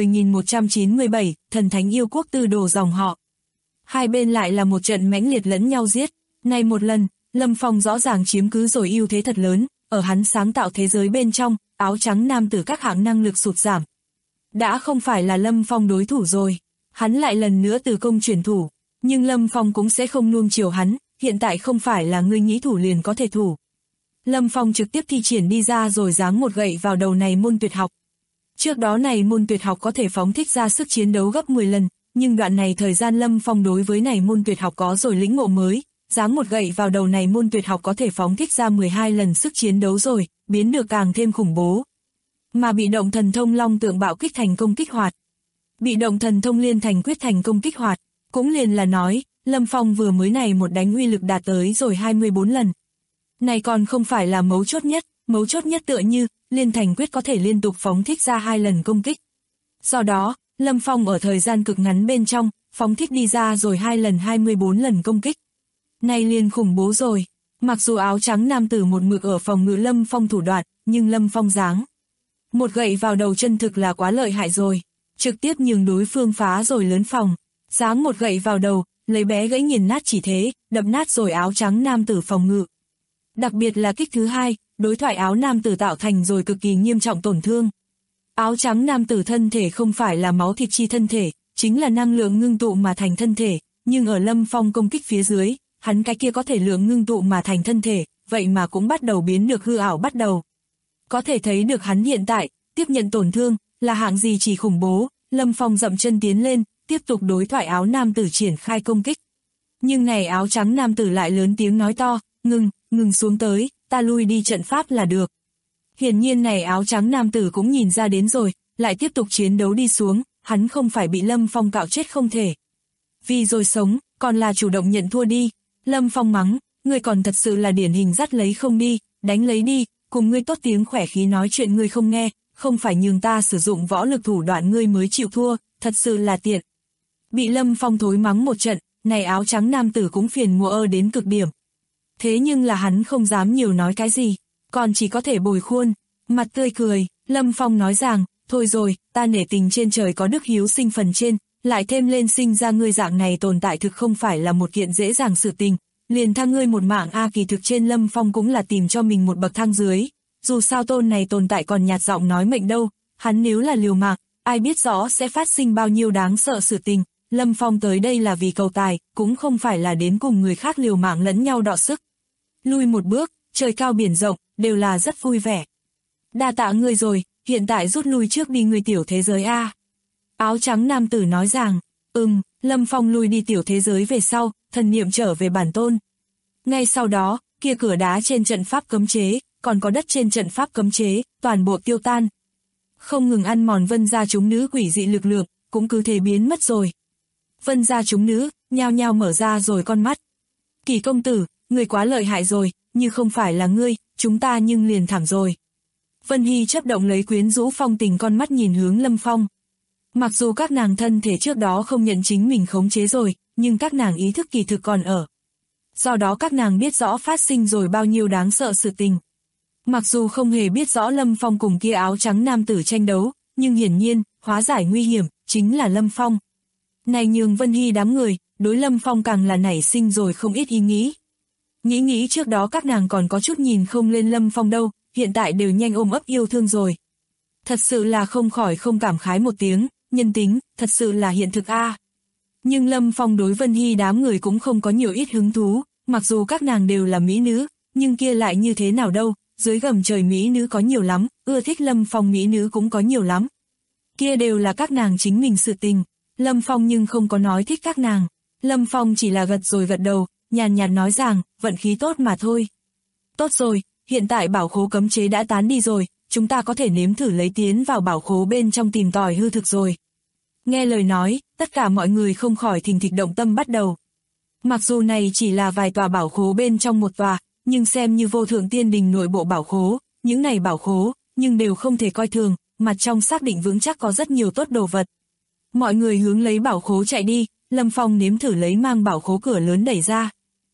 10.197, thần thánh yêu quốc tư đồ dòng họ. Hai bên lại là một trận mãnh liệt lẫn nhau giết. Này một lần, Lâm Phong rõ ràng chiếm cứ rồi ưu thế thật lớn, ở hắn sáng tạo thế giới bên trong, áo trắng nam tử các hạng năng lực sụt giảm. Đã không phải là Lâm Phong đối thủ rồi, hắn lại lần nữa từ công chuyển thủ, nhưng Lâm Phong cũng sẽ không nuông chiều hắn, hiện tại không phải là ngươi nghĩ thủ liền có thể thủ. Lâm Phong trực tiếp thi triển đi ra rồi giáng một gậy vào đầu này môn tuyệt học. Trước đó này môn tuyệt học có thể phóng thích ra sức chiến đấu gấp 10 lần, nhưng đoạn này thời gian Lâm Phong đối với này môn tuyệt học có rồi lĩnh ngộ mới, giáng một gậy vào đầu này môn tuyệt học có thể phóng thích ra 12 lần sức chiến đấu rồi, biến được càng thêm khủng bố. Mà bị động thần thông long tượng bạo kích thành công kích hoạt. Bị động thần thông liên thành quyết thành công kích hoạt, cũng liền là nói, Lâm Phong vừa mới này một đánh uy lực đạt tới rồi 24 lần. Này còn không phải là mấu chốt nhất tựa như, liên thành quyết có thể liên tục phóng thích ra 2 lần công kích. Do đó, Lâm Phong ở thời gian cực ngắn bên trong, phóng thích đi ra rồi 2 lần 24 lần công kích. Này liền khủng bố rồi, mặc dù áo trắng nam tử một mực ở phòng ngự Lâm Phong thủ đoạn, nhưng Lâm Phong giáng một gậy vào đầu chân thực là quá lợi hại rồi, trực tiếp nhường đối phương phá rồi lớn phòng, giáng một gậy vào đầu, lấy bé gãy nghiền nát chỉ thế, đập nát rồi áo trắng nam tử phòng ngự. Đặc biệt là kích thứ hai, đối thoại áo nam tử tạo thành rồi cực kỳ nghiêm trọng tổn thương. Áo trắng nam tử thân thể không phải là máu thịt chi thân thể, chính là năng lượng ngưng tụ mà thành thân thể, nhưng ở Lâm Phong công kích phía dưới, hắn cái kia có thể lượng ngưng tụ mà thành thân thể, vậy mà cũng bắt đầu biến được hư ảo bắt đầu. Có thể thấy được hắn hiện tại, tiếp nhận tổn thương, là hạng gì chỉ khủng bố, Lâm Phong dậm chân tiến lên, tiếp tục đối thoại áo nam tử triển khai công kích. Nhưng này áo trắng nam tử lại lớn tiếng nói to, ngừng xuống tới, ta lui đi trận pháp là được. Hiển nhiên này áo trắng nam tử cũng nhìn ra đến rồi, lại tiếp tục chiến đấu đi xuống, hắn không phải bị Lâm Phong cạo chết không thể. Vì rồi sống, còn là chủ động nhận thua đi. Lâm Phong mắng, ngươi còn thật sự là điển hình dắt lấy không đi, đánh lấy đi, cùng ngươi tốt tiếng khỏe khí nói chuyện ngươi không nghe, không phải nhường ta sử dụng võ lực thủ đoạn ngươi mới chịu thua, thật sự là tiện. Bị Lâm Phong thối mắng một trận, này áo trắng nam tử cũng phiền muộn đến cực điểm. Thế nhưng là hắn không dám nhiều nói cái gì, còn chỉ có thể bồi khuôn, mặt tươi cười, Lâm Phong nói rằng, thôi rồi, ta nể tình trên trời có đức hiếu sinh phần trên, lại thêm lên sinh ra ngươi dạng này tồn tại thực không phải là một kiện dễ dàng sự tình, liền tha ngươi một mạng kỳ thực trên Lâm Phong cũng là tìm cho mình một bậc thang dưới, dù sao tôn này tồn tại còn nhạt giọng nói mệnh đâu, hắn nếu là liều mạng, ai biết rõ sẽ phát sinh bao nhiêu đáng sợ sự tình, Lâm Phong tới đây là vì cầu tài, cũng không phải là đến cùng người khác liều mạng lẫn nhau đọ sức. Lui một bước, trời cao biển rộng, đều là rất vui vẻ. Đa tạ ngươi rồi, hiện tại rút lui trước đi ngươi tiểu thế giới a. Áo trắng nam tử nói rằng, Lâm Phong lui đi tiểu thế giới về sau, thần niệm trở về bản tôn. Ngay sau đó, kia cửa đá trên trận pháp cấm chế, còn có đất trên trận pháp cấm chế, toàn bộ tiêu tan. Không ngừng ăn mòn Vân gia chúng nữ quỷ dị lực lượng, cũng cứ thế biến mất rồi. Vân gia chúng nữ, nhao nhao mở ra rồi con mắt. Kỳ công tử, người quá lợi hại rồi, như không phải là ngươi, chúng ta nhưng liền thảm rồi. Vân Hy chấp động lấy quyến rũ phong tình con mắt nhìn hướng Lâm Phong. Mặc dù các nàng thân thể trước đó không nhận chính mình khống chế rồi, nhưng các nàng ý thức kỳ thực còn ở. Do đó các nàng biết rõ phát sinh rồi bao nhiêu đáng sợ sự tình. Mặc dù không hề biết rõ Lâm Phong cùng kia áo trắng nam tử tranh đấu, nhưng hiển nhiên, hóa giải nguy hiểm, chính là Lâm Phong. Này nhường Vân Hy đám người, đối Lâm Phong càng là nảy sinh rồi không ít ý nghĩ. Nghĩ trước đó các nàng còn có chút nhìn không lên Lâm Phong đâu, hiện tại đều nhanh ôm ấp yêu thương rồi. Thật sự là không khỏi không cảm khái một tiếng, nhân tính, thật sự là hiện thực a. Nhưng Lâm Phong đối Vân Hy đám người cũng không có nhiều ít hứng thú, mặc dù các nàng đều là mỹ nữ, nhưng kia lại như thế nào đâu, dưới gầm trời mỹ nữ có nhiều lắm, ưa thích Lâm Phong mỹ nữ cũng có nhiều lắm. Kia đều là các nàng chính mình sự tình, Lâm Phong nhưng không có nói thích các nàng. Lâm Phong chỉ là gật rồi gật đầu, nhàn nhạt nói rằng, vận khí tốt mà thôi. Tốt rồi, hiện tại bảo khố cấm chế đã tán đi rồi, chúng ta có thể nếm thử lấy tiến vào bảo khố bên trong tìm tòi hư thực rồi. Nghe lời nói, tất cả mọi người không khỏi thình thịch động tâm bắt đầu. Mặc dù này chỉ là vài tòa bảo khố bên trong một tòa, nhưng xem như vô thượng tiên đình nội bộ bảo khố, những này bảo khố, nhưng đều không thể coi thường, mặt trong xác định vững chắc có rất nhiều tốt đồ vật. Mọi người hướng lấy bảo khố chạy đi, Lâm Phong nếm thử lấy mang bảo khố cửa lớn đẩy ra.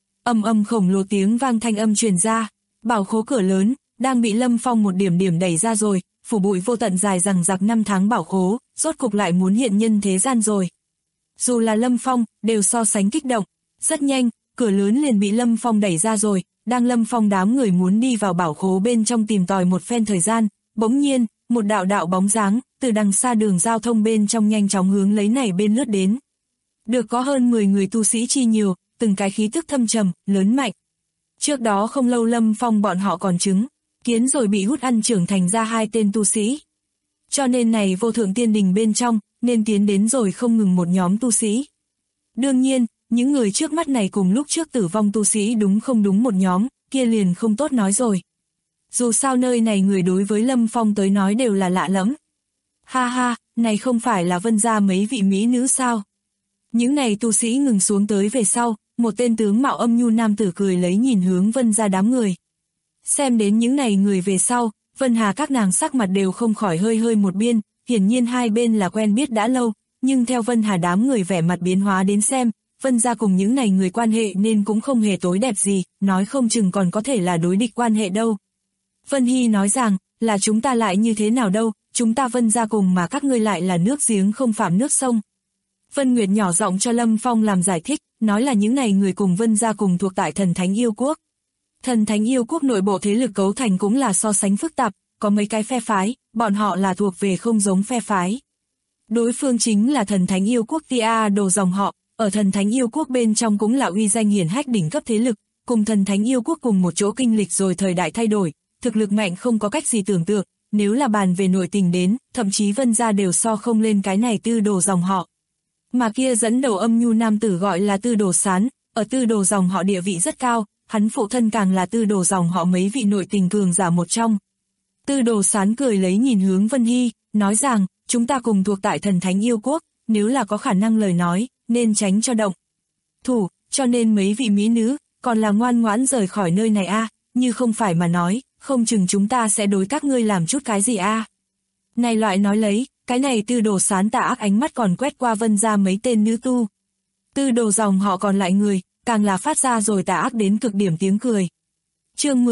Ầm khổng lồ tiếng vang thanh âm truyền ra, bảo khố cửa lớn, đang bị Lâm Phong một điểm điểm đẩy ra rồi, phủ bụi vô tận dài rằng giặc 5 tháng bảo khố, rốt cục lại muốn hiện nhân thế gian rồi. Dù là Lâm Phong, đều so sánh kích động, rất nhanh, cửa lớn liền bị Lâm Phong đẩy ra rồi, đang Lâm Phong đám người muốn đi vào bảo khố bên trong tìm tòi một phen thời gian, bỗng nhiên, một đạo bóng dáng, từ đằng xa đường giao thông bên trong nhanh chóng hướng lấy này bên lướt đến. Được có hơn 10 người tu sĩ chi nhiều, từng cái khí tức thâm trầm, lớn mạnh. Trước đó không lâu Lâm Phong bọn họ còn chứng kiến rồi bị hút ăn trưởng thành ra 2 tên tu sĩ. Cho nên này vô thượng tiên đình bên trong, nên tiến đến rồi không ngừng một nhóm tu sĩ. Đương nhiên, những người trước mắt này cùng lúc trước tử vong tu sĩ đúng không đúng một nhóm, kia liền không tốt nói rồi. Dù sao nơi này người đối với Lâm Phong tới nói đều là lạ lẫm. Ha ha, này không phải là Vân gia mấy vị mỹ nữ sao? Những này tu sĩ ngừng xuống tới về sau, một tên tướng mạo âm nhu nam tử cười lấy nhìn hướng Vân gia đám người. Xem đến những này người về sau, Vân Hà các nàng sắc mặt đều không khỏi hơi một biên, hiển nhiên hai bên là quen biết đã lâu, nhưng theo Vân Hà đám người vẻ mặt biến hóa đến xem, Vân gia cùng những này người quan hệ nên cũng không hề tối đẹp gì, nói không chừng còn có thể là đối địch quan hệ đâu. Vân Hy nói rằng, là chúng ta lại như thế nào đâu, chúng ta Vân gia cùng mà các ngươi lại là nước giếng không phạm nước sông. Vân Nguyệt nhỏ giọng cho Lâm Phong làm giải thích, nói là những này người cùng Vân gia cùng thuộc tại Thần Thánh Yêu Quốc. Thần Thánh Yêu Quốc nội bộ thế lực cấu thành cũng là so sánh phức tạp, có mấy cái phe phái, bọn họ là thuộc về không giống phe phái. Đối phương chính là Thần Thánh Yêu Quốc Tia đồ dòng họ, ở Thần Thánh Yêu Quốc bên trong cũng là uy danh hiển hách đỉnh cấp thế lực, cùng Thần Thánh Yêu Quốc cùng một chỗ kinh lịch rồi thời đại thay đổi, thực lực mạnh không có cách gì tưởng tượng, nếu là bàn về nội tình đến, thậm chí Vân gia đều so không lên cái này Tư Đồ dòng họ. Mà kia dẫn đầu âm nhu nam tử gọi là Tư Đồ Sán, ở Tư Đồ dòng họ địa vị rất cao, hắn phụ thân càng là Tư Đồ dòng họ mấy vị nội tình cường giả một trong. Tư Đồ Sán cười lấy nhìn hướng Vân Hy, nói rằng, chúng ta cùng thuộc tại Thần Thánh Yêu Quốc, nếu là có khả năng lời nói, nên tránh cho động thủ, cho nên mấy vị mỹ nữ, còn là ngoan ngoãn rời khỏi nơi này a, như không phải mà nói, không chừng chúng ta sẽ đối các ngươi làm chút cái gì a. Này loại nói lấy, cái này Tư Đồ Sán tà ác ánh mắt còn quét qua Vân gia mấy tên nữ tu. Tư Đồ dòng họ còn lại người, càng là phát ra rồi tà ác đến cực điểm tiếng cười. Chương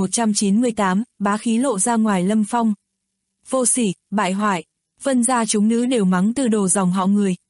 10.198, bá khí lộ ra ngoài Lâm Phong. Vô sỉ, bại hoại, Vân gia chúng nữ đều mắng Tư Đồ dòng họ người,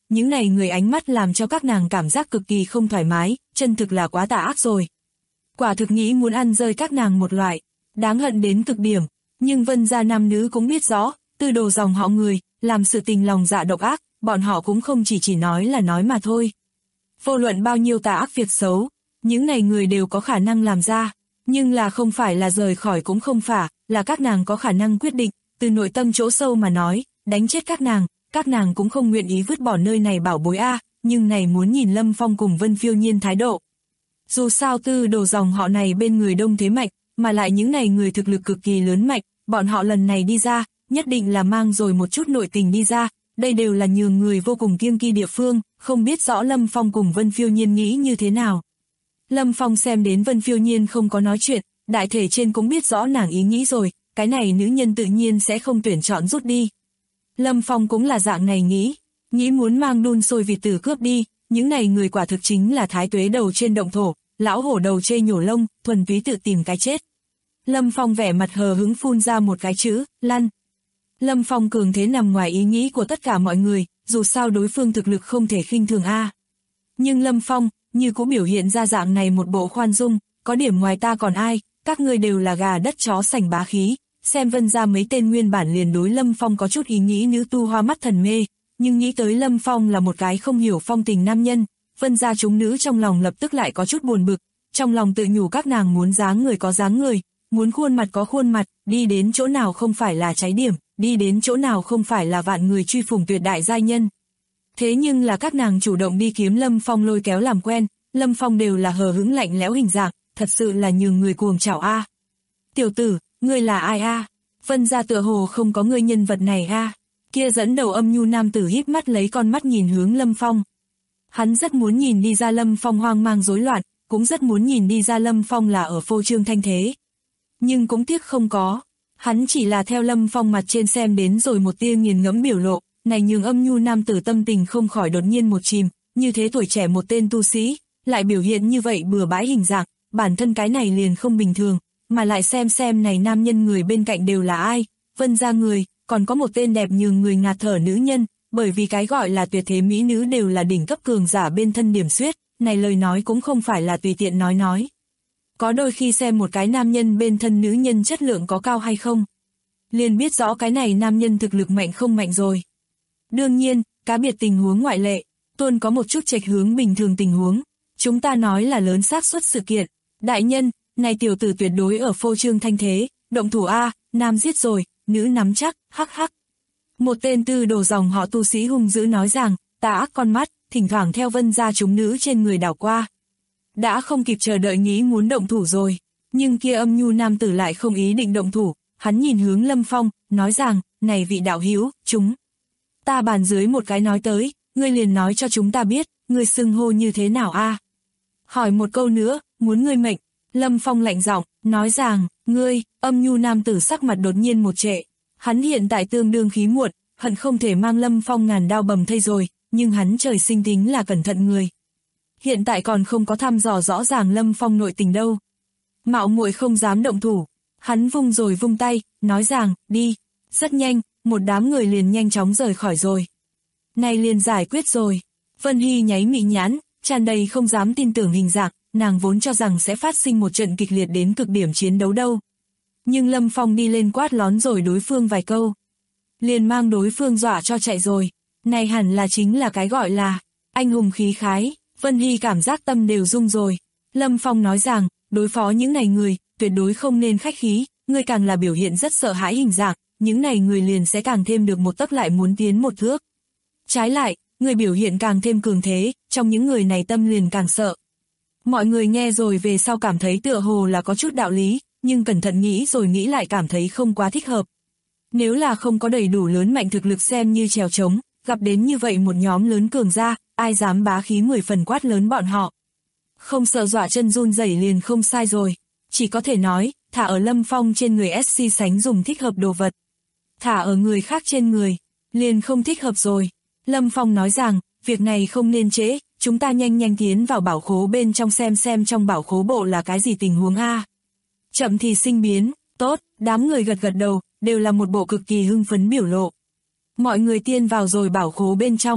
những này người ánh mắt làm cho các nàng cảm giác cực kỳ không thoải mái, chân thực là quá tà ác rồi. Quả thực nghĩ muốn ăn rơi các nàng một loại, đáng hận đến cực điểm, nhưng Vân gia nam nữ cũng biết rõ, Tư Đồ dòng họ người, làm sự tình lòng dạ độc ác, bọn họ cũng không chỉ nói là nói mà thôi. Vô luận bao nhiêu tà ác việc xấu, những này người đều có khả năng làm ra, nhưng là không phải là rời khỏi cũng không phải, là các nàng có khả năng quyết định, từ nội tâm chỗ sâu mà nói, đánh chết các nàng cũng không nguyện ý vứt bỏ nơi này bảo bối nhưng này muốn nhìn Lâm Phong cùng Vân Phiêu Nhiên thái độ. Dù sao Tư Đồ dòng họ này bên người đông thế mạnh, mà lại những này người thực lực cực kỳ lớn mạnh, bọn họ lần này đi ra, nhất định là mang rồi một chút nội tình đi ra, đây đều là nhường người vô cùng kiêng kỵ địa phương, không biết rõ Lâm Phong cùng Vân Phiêu Nhiên nghĩ như thế nào. Lâm Phong xem đến Vân Phiêu Nhiên không có nói chuyện, đại thể trên cũng biết rõ nàng ý nghĩ rồi, cái này nữ nhân tự nhiên sẽ không tuyển chọn rút đi. Lâm Phong cũng là dạng này nghĩ muốn mang đun sôi vịt tử cướp đi, những này người quả thực chính là thái tuế đầu trên động thổ, lão hổ đầu chê nhổ lông, thuần túy tự tìm cái chết. Lâm Phong vẻ mặt hờ hững phun ra một cái chữ, lăn. Lâm Phong cường thế nằm ngoài ý nghĩ của tất cả mọi người, dù sao đối phương thực lực không thể khinh thường Nhưng Lâm Phong, như cũng biểu hiện ra dạng này một bộ khoan dung, có điểm ngoài ta còn ai, các ngươi đều là gà đất chó sành bá khí, xem Vân gia mấy tên nguyên bản liền đối Lâm Phong có chút ý nghĩ nữ tu hoa mắt thần mê, nhưng nghĩ tới Lâm Phong là một cái không hiểu phong tình nam nhân, Vân gia chúng nữ trong lòng lập tức lại có chút buồn bực, trong lòng tự nhủ các nàng muốn dáng người có dáng người, muốn khuôn mặt có khuôn mặt, đi đến chỗ nào không phải là cháy điểm, đi đến chỗ nào không phải là vạn người truy phủng tuyệt đại giai nhân. Thế nhưng là các nàng chủ động đi kiếm Lâm Phong lôi kéo làm quen, Lâm Phong đều là hờ hững lạnh lẽo hình dạng, thật sự là nhường người cuồng chảo Tiểu tử, ngươi là ai Vân gia tựa hồ không có ngươi nhân vật này Kia dẫn đầu âm nhu nam tử híp mắt lấy con mắt nhìn hướng Lâm Phong. Hắn rất muốn nhìn đi ra Lâm Phong hoang mang rối loạn, cũng rất muốn nhìn đi ra Lâm Phong là ở phô trương thanh thế. Nhưng cũng tiếc không có. Hắn chỉ là theo Lâm Phong mặt trên xem đến rồi một tia nghiền ngẫm biểu lộ, này nhường âm nhu nam tử tâm tình không khỏi đột nhiên một chìm, như thế tuổi trẻ một tên tu sĩ, lại biểu hiện như vậy bừa bãi hình dạng, bản thân cái này liền không bình thường, mà lại xem này nam nhân người bên cạnh đều là ai, Vân gia người, còn có một tên đẹp nhường người ngạt thở nữ nhân, bởi vì cái gọi là tuyệt thế mỹ nữ đều là đỉnh cấp cường giả bên thân điểm xuyết, này lời nói cũng không phải là tùy tiện nói. Có đôi khi xem một cái nam nhân bên thân nữ nhân chất lượng có cao hay không, liền biết rõ cái này nam nhân thực lực mạnh không mạnh rồi. Đương nhiên, cá biệt tình huống ngoại lệ, tuôn có một chút chệch hướng bình thường tình huống, chúng ta nói là lớn xác suất sự kiện. Đại nhân, này tiểu tử tuyệt đối ở phô trương thanh thế, động thủ nam giết rồi, nữ nắm chắc, hắc hắc. Một tên Tư Đồ dòng họ tu sĩ hung dữ nói rằng, tà ác con mắt, thỉnh thoảng theo Vân gia chúng nữ trên người đảo qua. Đã không kịp chờ đợi nghĩ muốn động thủ rồi, nhưng kia âm nhu nam tử lại không ý định động thủ, hắn nhìn hướng Lâm Phong, nói rằng, này vị đạo hữu, chúng ta bàn dưới một cái nói tới, ngươi liền nói cho chúng ta biết, ngươi xưng hô như thế nào Hỏi một câu nữa, muốn ngươi mệnh. Lâm Phong lạnh giọng, nói rằng, ngươi, âm nhu nam tử sắc mặt đột nhiên một trệ. Hắn hiện tại tương đương khí muộn, hận không thể mang Lâm Phong ngàn đao bầm thây rồi, nhưng hắn trời sinh tính là cẩn thận người. Hiện tại còn không có thăm dò rõ ràng Lâm Phong nội tình đâu. Mạo muội không dám động thủ. Hắn vung rồi vung tay, nói rằng, đi. Rất nhanh, một đám người liền nhanh chóng rời khỏi rồi. Này liền giải quyết rồi. Vân Hy nháy mị nhãn, tràn đầy không dám tin tưởng hình dạng, nàng vốn cho rằng sẽ phát sinh một trận kịch liệt đến cực điểm chiến đấu đâu. Nhưng Lâm Phong đi lên quát lón rồi đối phương vài câu. Liền mang đối phương dọa cho chạy rồi. Này hẳn là chính là cái gọi là anh hùng khí khái. Vân Hy cảm giác tâm đều rung rồi. Lâm Phong nói rằng, đối phó những này người, tuyệt đối không nên khách khí, người càng là biểu hiện rất sợ hãi hình dạng, những này người liền sẽ càng thêm được một tấc lại muốn tiến một thước. Trái lại, người biểu hiện càng thêm cường thế, trong những người này tâm liền càng sợ. Mọi người nghe rồi về sau cảm thấy tựa hồ là có chút đạo lý, nhưng cẩn thận nghĩ rồi nghĩ lại cảm thấy không quá thích hợp. Nếu là không có đầy đủ lớn mạnh thực lực xem như chèo trống, gặp đến như vậy một nhóm lớn cường gia, ai dám bá khí 10 phần quát lớn bọn họ. Không sợ dọa chân run rẩy liền không sai rồi. Chỉ có thể nói, thả ở Lâm Phong trên người SC sánh dùng thích hợp đồ vật. Thả ở người khác trên người, liền không thích hợp rồi. Lâm Phong nói rằng, việc này không nên trễ, chúng ta nhanh tiến vào bảo khố bên trong xem trong bảo khố bộ là cái gì tình huống Chậm thì sinh biến, tốt, đám người gật đầu, đều là một bộ cực kỳ hưng phấn biểu lộ. Mọi người tiên vào rồi bảo khố bên trong,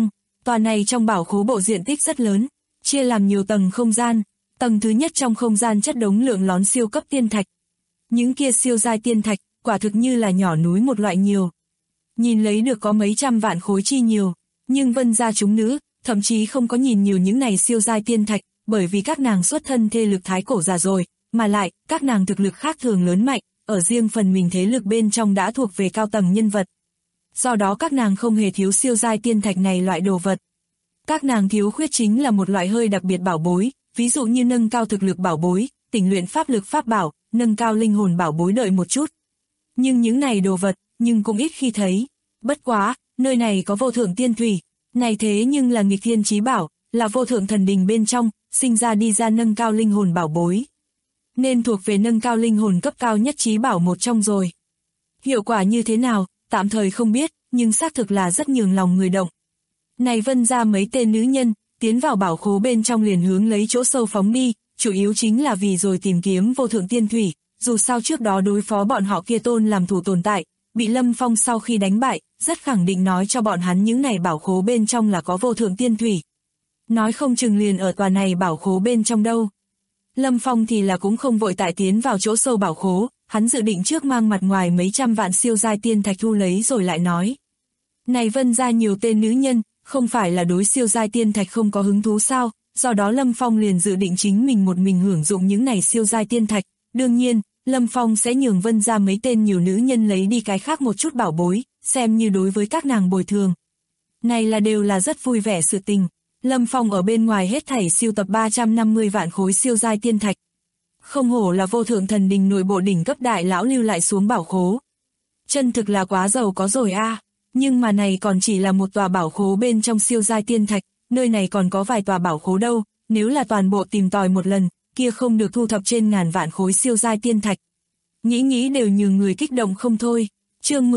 Tòa này trong bảo khố bộ diện tích rất lớn, chia làm nhiều tầng không gian. Tầng thứ nhất trong không gian chất đống lượng lón siêu cấp tiên thạch. Những kia siêu giai tiên thạch, quả thực như là nhỏ núi một loại nhiều. Nhìn lấy được có mấy trăm vạn khối chi nhiều, nhưng Vân gia chúng nữ, thậm chí không có nhìn nhiều những này siêu giai tiên thạch, bởi vì các nàng xuất thân thê lực thái cổ già rồi, mà lại, các nàng thực lực khác thường lớn mạnh, ở riêng phần mình thế lực bên trong đã thuộc về cao tầng nhân vật. Do đó các nàng không hề thiếu siêu giai tiên thạch này loại đồ vật. Các nàng thiếu khuyết chính là một loại hơi đặc biệt bảo bối, ví dụ như nâng cao thực lực bảo bối, tỉnh luyện pháp lực pháp bảo, nâng cao linh hồn bảo bối đợi một chút. Nhưng những này đồ vật, nhưng cũng ít khi thấy. Bất quá, nơi này có vô thượng tiên thủy, này thế nhưng là nghịch thiên chí bảo, là vô thượng thần đình bên trong, sinh ra đi ra nâng cao linh hồn bảo bối. Nên thuộc về nâng cao linh hồn cấp cao nhất chí bảo một trong rồi. Hiệu quả như thế nào, tạm thời không biết, nhưng xác thực là rất nhường lòng người động. Này Vân gia mấy tên nữ nhân, tiến vào bảo khố bên trong liền hướng lấy chỗ sâu phóng đi, chủ yếu chính là vì rồi tìm kiếm vô thượng tiên thủy, dù sao trước đó đối phó bọn họ kia tôn làm thủ tồn tại, bị Lâm Phong sau khi đánh bại, rất khẳng định nói cho bọn hắn những này bảo khố bên trong là có vô thượng tiên thủy. Nói không chừng liền ở tòa này bảo khố bên trong đâu. Lâm Phong thì là cũng không vội tại tiến vào chỗ sâu bảo khố, hắn dự định trước mang mặt ngoài mấy trăm vạn siêu giai tiên thạch thu lấy rồi lại nói. Này Vân gia nhiều tên nữ nhân, không phải là đối siêu giai tiên thạch không có hứng thú sao, do đó Lâm Phong liền dự định chính mình một mình hưởng dụng những này siêu giai tiên thạch. Đương nhiên, Lâm Phong sẽ nhường Vân gia mấy tên nhiều nữ nhân lấy đi cái khác một chút bảo bối, xem như đối với các nàng bồi thường. Này là đều là rất vui vẻ sự tình. Lâm Phong ở bên ngoài hết thảy siêu tập 350 vạn khối siêu giai tiên thạch. Không hổ là vô thượng thần đình nội bộ đỉnh cấp đại lão lưu lại xuống bảo khố. Chân thực là quá giàu có rồi a. Nhưng mà này còn chỉ là một tòa bảo khố bên trong siêu giai tiên thạch, nơi này còn có vài tòa bảo khố đâu, nếu là toàn bộ tìm tòi một lần, kia không được thu thập trên ngàn vạn khối siêu giai tiên thạch. Nghĩ đều nhường người kích động không thôi. Chương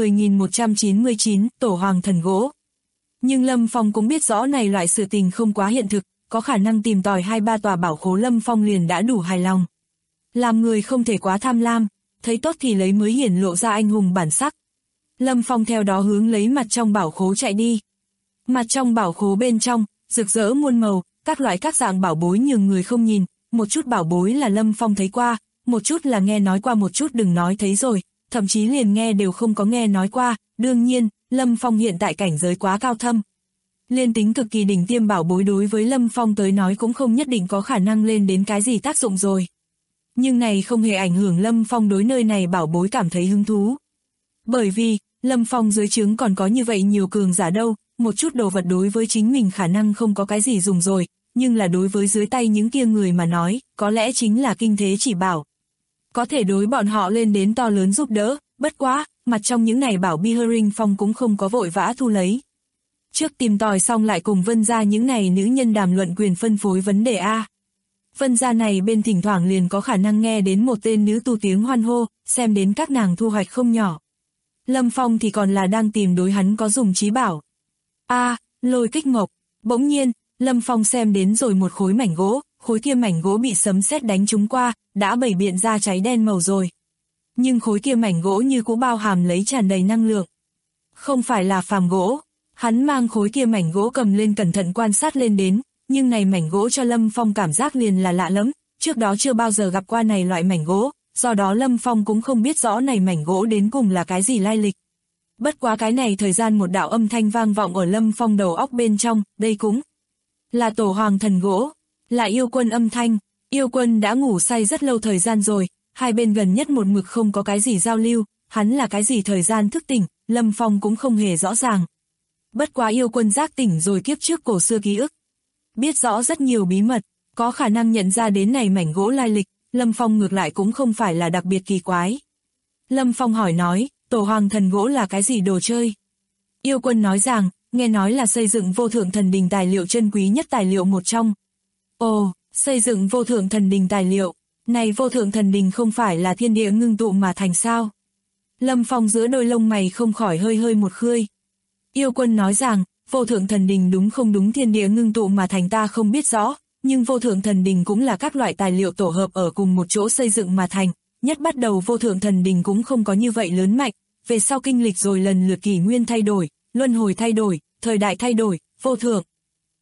10.199, Tổ Hoàng Thần Gỗ. Nhưng Lâm Phong cũng biết rõ này loại sự tình không quá hiện thực, có khả năng tìm tòi 2-3 tòa bảo khố Lâm Phong liền đã đủ hài lòng. Làm người không thể quá tham lam, thấy tốt thì lấy mới hiển lộ ra anh hùng bản sắc. Lâm Phong theo đó hướng lấy mặt trong bảo khố chạy đi. Mặt trong bảo khố bên trong, rực rỡ muôn màu, các loại các dạng bảo bối nhường người không nhìn, một chút bảo bối là Lâm Phong thấy qua, một chút là nghe nói qua một chút đừng nói thấy rồi, thậm chí liền nghe đều không có nghe nói qua, đương nhiên, Lâm Phong hiện tại cảnh giới quá cao thâm. Liên tính cực kỳ đỉnh tiêm bảo bối đối với Lâm Phong tới nói cũng không nhất định có khả năng lên đến cái gì tác dụng rồi. Nhưng này không hề ảnh hưởng Lâm Phong đối nơi này bảo bối cảm thấy hứng thú. Bởi vì, Lâm Phong dưới trướng còn có như vậy nhiều cường giả đâu, một chút đồ vật đối với chính mình khả năng không có cái gì dùng rồi, nhưng là đối với dưới tay những kia người mà nói, có lẽ chính là kinh thế chỉ bảo. Có thể đối bọn họ lên đến to lớn giúp đỡ, bất quá, mặt trong những này bảo Bihering Phong cũng không có vội vã thu lấy. Trước tìm tòi xong lại cùng Vân gia những này nữ nhân đàm luận quyền phân phối vấn đề A. Vân gia này bên thỉnh thoảng liền có khả năng nghe đến một tên nữ tu tiếng hoan hô, xem đến các nàng thu hoạch không nhỏ. Lâm Phong thì còn là đang tìm đối hắn có dùng chí bảo. Lôi kích mộc. Bỗng nhiên, Lâm Phong xem đến rồi một khối mảnh gỗ, khối kia mảnh gỗ bị sấm sét đánh trúng qua, đã bày biện ra cháy đen màu rồi. Nhưng khối kia mảnh gỗ như cũng bao hàm lấy tràn đầy năng lượng. Không phải là phàm gỗ. Hắn mang khối kia mảnh gỗ cầm lên cẩn thận quan sát lên đến, nhưng này mảnh gỗ cho Lâm Phong cảm giác liền là lạ lắm, trước đó chưa bao giờ gặp qua này loại mảnh gỗ, do đó Lâm Phong cũng không biết rõ này mảnh gỗ đến cùng là cái gì lai lịch. Bất quá cái này thời gian một đạo âm thanh vang vọng ở Lâm Phong đầu óc bên trong, đây cũng là Tổ Hoàng Thần Gỗ, là Yêu Quân âm thanh. Yêu Quân đã ngủ say rất lâu thời gian rồi, hai bên gần nhất một mực không có cái gì giao lưu, hắn là cái gì thời gian thức tỉnh, Lâm Phong cũng không hề rõ ràng. Bất quá Yêu Quân giác tỉnh rồi kiếp trước cổ xưa ký ức, biết rõ rất nhiều bí mật, có khả năng nhận ra đến này mảnh gỗ lai lịch, Lâm Phong ngược lại cũng không phải là đặc biệt kỳ quái. Lâm Phong hỏi nói, Tổ Hoàng Thần Gỗ là cái gì đồ chơi? Yêu Quân nói rằng, nghe nói là xây dựng vô thượng thần đình tài liệu chân quý nhất tài liệu một trong. Ồ, xây dựng vô thượng thần đình tài liệu, này vô thượng thần đình không phải là thiên địa ngưng tụ mà thành sao? Lâm Phong giữa đôi lông mày không khỏi hơi một khươi. Yêu Quân nói rằng, vô thượng thần đình đúng không đúng thiên địa ngưng tụ mà thành ta không biết rõ, nhưng vô thượng thần đình cũng là các loại tài liệu tổ hợp ở cùng một chỗ xây dựng mà thành, nhất bắt đầu vô thượng thần đình cũng không có như vậy lớn mạnh, về sau kinh lịch rồi lần lượt kỷ nguyên thay đổi, luân hồi thay đổi, thời đại thay đổi, vô thượng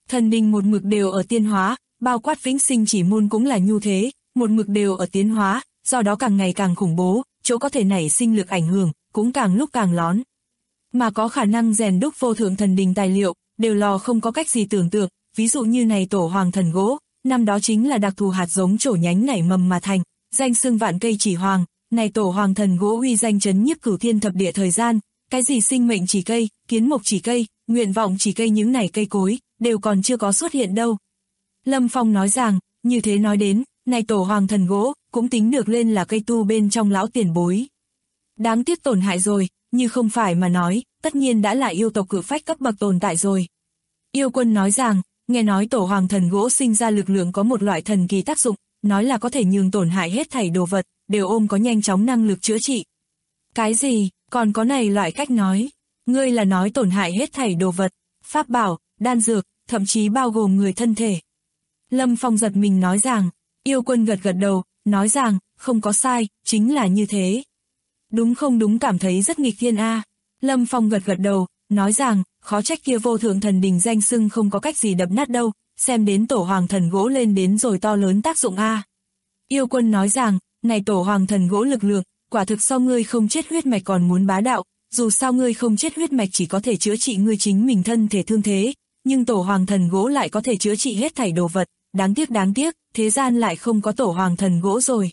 Thần đình một mực đều ở tiến hóa, bao quát vĩnh sinh chỉ môn cũng là như thế, một mực đều ở tiến hóa, do đó càng ngày càng khủng bố, chỗ có thể nảy sinh lực ảnh hưởng, cũng càng lúc càng lón. Mà có khả năng rèn đúc vô thượng thần đình tài liệu, đều lò không có cách gì tưởng tượng, ví dụ như này tổ hoàng thần gỗ, năm đó chính là đặc thù hạt giống trổ nhánh nảy mầm mà thành, danh xưng vạn cây chỉ hoàng, này tổ hoàng thần gỗ uy danh chấn nhiếp cửu thiên thập địa thời gian, cái gì sinh mệnh chỉ cây, kiến mộc chỉ cây, nguyện vọng chỉ cây những này cây cối, đều còn chưa có xuất hiện đâu. Lâm Phong nói rằng, như thế nói đến, này tổ hoàng thần gỗ, cũng tính được lên là cây tu bên trong lão tiền bối. Đáng tiếc tổn hại rồi, như không phải mà nói, tất nhiên đã là yêu tộc cự phách cấp bậc tồn tại rồi. Yêu Quân nói rằng, nghe nói tổ hoàng thần gỗ sinh ra lực lượng có một loại thần kỳ tác dụng, nói là có thể nhường tổn hại hết thảy đồ vật, đều ôm có nhanh chóng năng lực chữa trị. Cái gì, còn có này loại cách nói, ngươi là nói tổn hại hết thảy đồ vật, pháp bảo, đan dược, thậm chí bao gồm người thân thể. Lâm Phong giật mình nói rằng, Yêu Quân gật gật đầu, nói rằng, không có sai, chính là như thế. Đúng không đúng, cảm thấy rất nghịch thiên a. Lâm Phong gật gật đầu, nói rằng, khó trách kia vô thượng thần đình danh xưng không có cách gì đập nát đâu, xem đến tổ hoàng thần gỗ lên đến rồi to lớn tác dụng a. Yêu Quân nói rằng, này tổ hoàng thần gỗ lực lượng, quả thực so ngươi không chết huyết mạch còn muốn bá đạo, dù sao ngươi không chết huyết mạch chỉ có thể chữa trị ngươi chính mình thân thể thương thế, nhưng tổ hoàng thần gỗ lại có thể chữa trị hết thảy đồ vật, đáng tiếc, thế gian lại không có tổ hoàng thần gỗ rồi.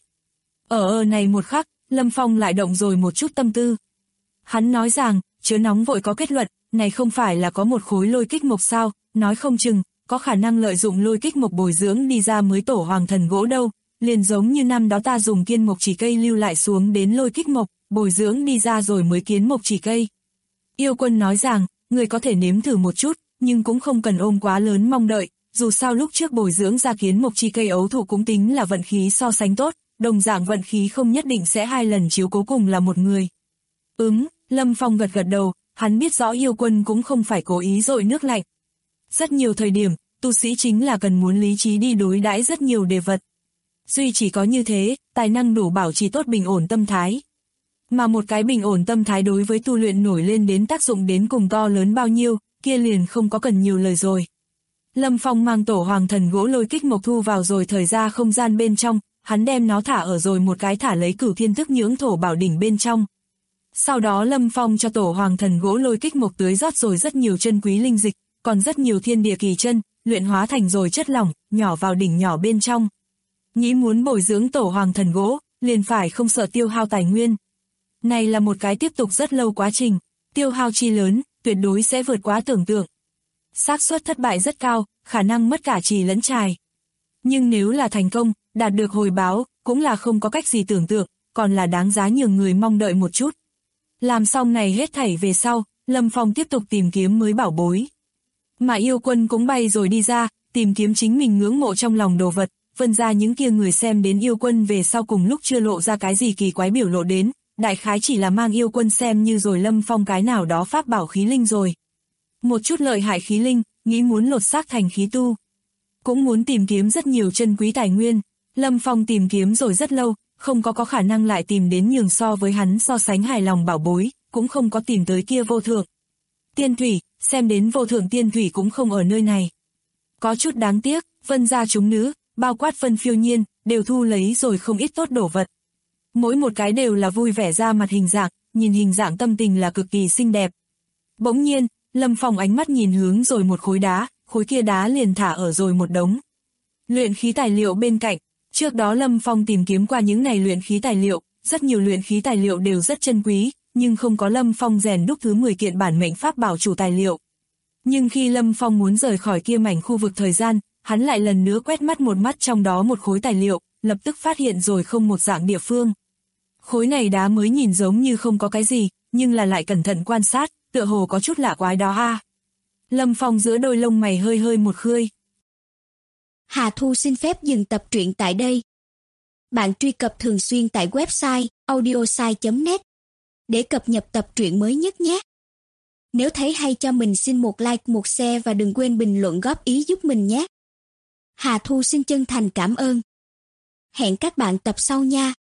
Ở này một khắc, Lâm Phong lại động rồi một chút tâm tư. Hắn nói rằng, chớ nóng vội có kết luận, này không phải là có một khối lôi kích mộc sao, nói không chừng, có khả năng lợi dụng lôi kích mộc bồi dưỡng đi ra mới tổ hoàng thần gỗ đâu, liền giống như năm đó ta dùng kiên mộc chỉ cây lưu lại xuống đến lôi kích mộc, bồi dưỡng đi ra rồi mới kiến mộc chỉ cây. Yêu Quân nói rằng, người có thể nếm thử một chút, nhưng cũng không cần ôm quá lớn mong đợi, dù sao lúc trước bồi dưỡng ra kiến mộc chi cây ấu thụ cũng tính là vận khí so sánh tốt, đồng dạng vận khí không nhất định sẽ 2 lần chiếu cố cùng là một người. Lâm Phong gật gật đầu, hắn biết rõ Yêu Quân cũng không phải cố ý dội nước lạnh. Rất nhiều thời điểm, tu sĩ chính là cần muốn lý trí đi đối đãi rất nhiều đề vật. Duy chỉ có như thế, tài năng đủ bảo trì tốt bình ổn tâm thái. Mà một cái bình ổn tâm thái đối với tu luyện nổi lên đến tác dụng đến cùng to lớn bao nhiêu, kia liền không có cần nhiều lời rồi. Lâm Phong mang tổ hoàng thần gỗ lôi kích mộc thu vào rồi thời ra không gian bên trong, hắn đem nó thả ở rồi một cái thả lấy cửu thiên thức nhưỡng thổ bảo đỉnh bên trong. Sau đó Lâm Phong cho tổ hoàng thần gỗ lôi kích mộc tưới rót rồi rất nhiều chân quý linh dịch, còn rất nhiều thiên địa kỳ chân, luyện hóa thành rồi chất lỏng, nhỏ vào đỉnh nhỏ bên trong. Nghĩ muốn bồi dưỡng tổ hoàng thần gỗ, liền phải không sợ tiêu hao tài nguyên. Này là một cái tiếp tục rất lâu quá trình, tiêu hao chi lớn, tuyệt đối sẽ vượt quá tưởng tượng. Xác suất thất bại rất cao, khả năng mất cả trì lẫn trài. Nhưng nếu là thành công, đạt được hồi báo, cũng là không có cách gì tưởng tượng, còn là đáng giá nhường người mong đợi một chút. Làm xong này hết thảy về sau, Lâm Phong tiếp tục tìm kiếm mới bảo bối. Mà Yêu Quân cũng bay rồi đi ra, tìm kiếm chính mình ngưỡng mộ trong lòng đồ vật, phân ra những kia người xem đến Yêu Quân về sau cùng lúc chưa lộ ra cái gì kỳ quái biểu lộ đến, đại khái chỉ là mang Yêu Quân xem như rồi Lâm Phong cái nào đó pháp bảo khí linh rồi. Một chút lợi hại khí linh, nghĩ muốn lột xác thành khí tu. Cũng muốn tìm kiếm rất nhiều chân quý tài nguyên, Lâm Phong tìm kiếm rồi rất lâu, không có khả năng lại tìm đến nhường so với hắn so sánh hài lòng bảo bối, cũng không có tìm tới kia vô thượng tiên thủy, xem đến vô thượng tiên thủy cũng không ở nơi này. Có chút đáng tiếc, Vân gia chúng nữ, bao quát Vân Phiêu Nhiên, đều thu lấy rồi không ít tốt đồ vật. Mỗi một cái đều là vui vẻ ra mặt hình dạng, nhìn hình dạng tâm tình là cực kỳ xinh đẹp. Bỗng nhiên, Lâm Phong ánh mắt nhìn hướng rồi một khối đá, khối kia đá liền thả ở rồi một đống luyện khí tài liệu bên cạnh. Trước đó Lâm Phong tìm kiếm qua những này luyện khí tài liệu, rất nhiều luyện khí tài liệu đều rất chân quý, nhưng không có Lâm Phong rèn đúc thứ 10 kiện bản mệnh pháp bảo chủ tài liệu. Nhưng khi Lâm Phong muốn rời khỏi kia mảnh khu vực thời gian, hắn lại lần nữa quét mắt một mắt trong đó một khối tài liệu, lập tức phát hiện rồi không một dạng địa phương. Khối này đá mới nhìn giống như không có cái gì, nhưng là lại cẩn thận quan sát, tựa hồ có chút lạ quái đó a. Lâm Phong giữa đôi lông mày hơi hơi một khơi. Hà Thu xin phép dừng tập truyện tại đây. Bạn truy cập thường xuyên tại website audiosai.net để cập nhật tập truyện mới nhất nhé. Nếu thấy hay cho mình xin một like, một share và đừng quên bình luận góp ý giúp mình nhé. Hà Thu xin chân thành cảm ơn. Hẹn các bạn tập sau nha.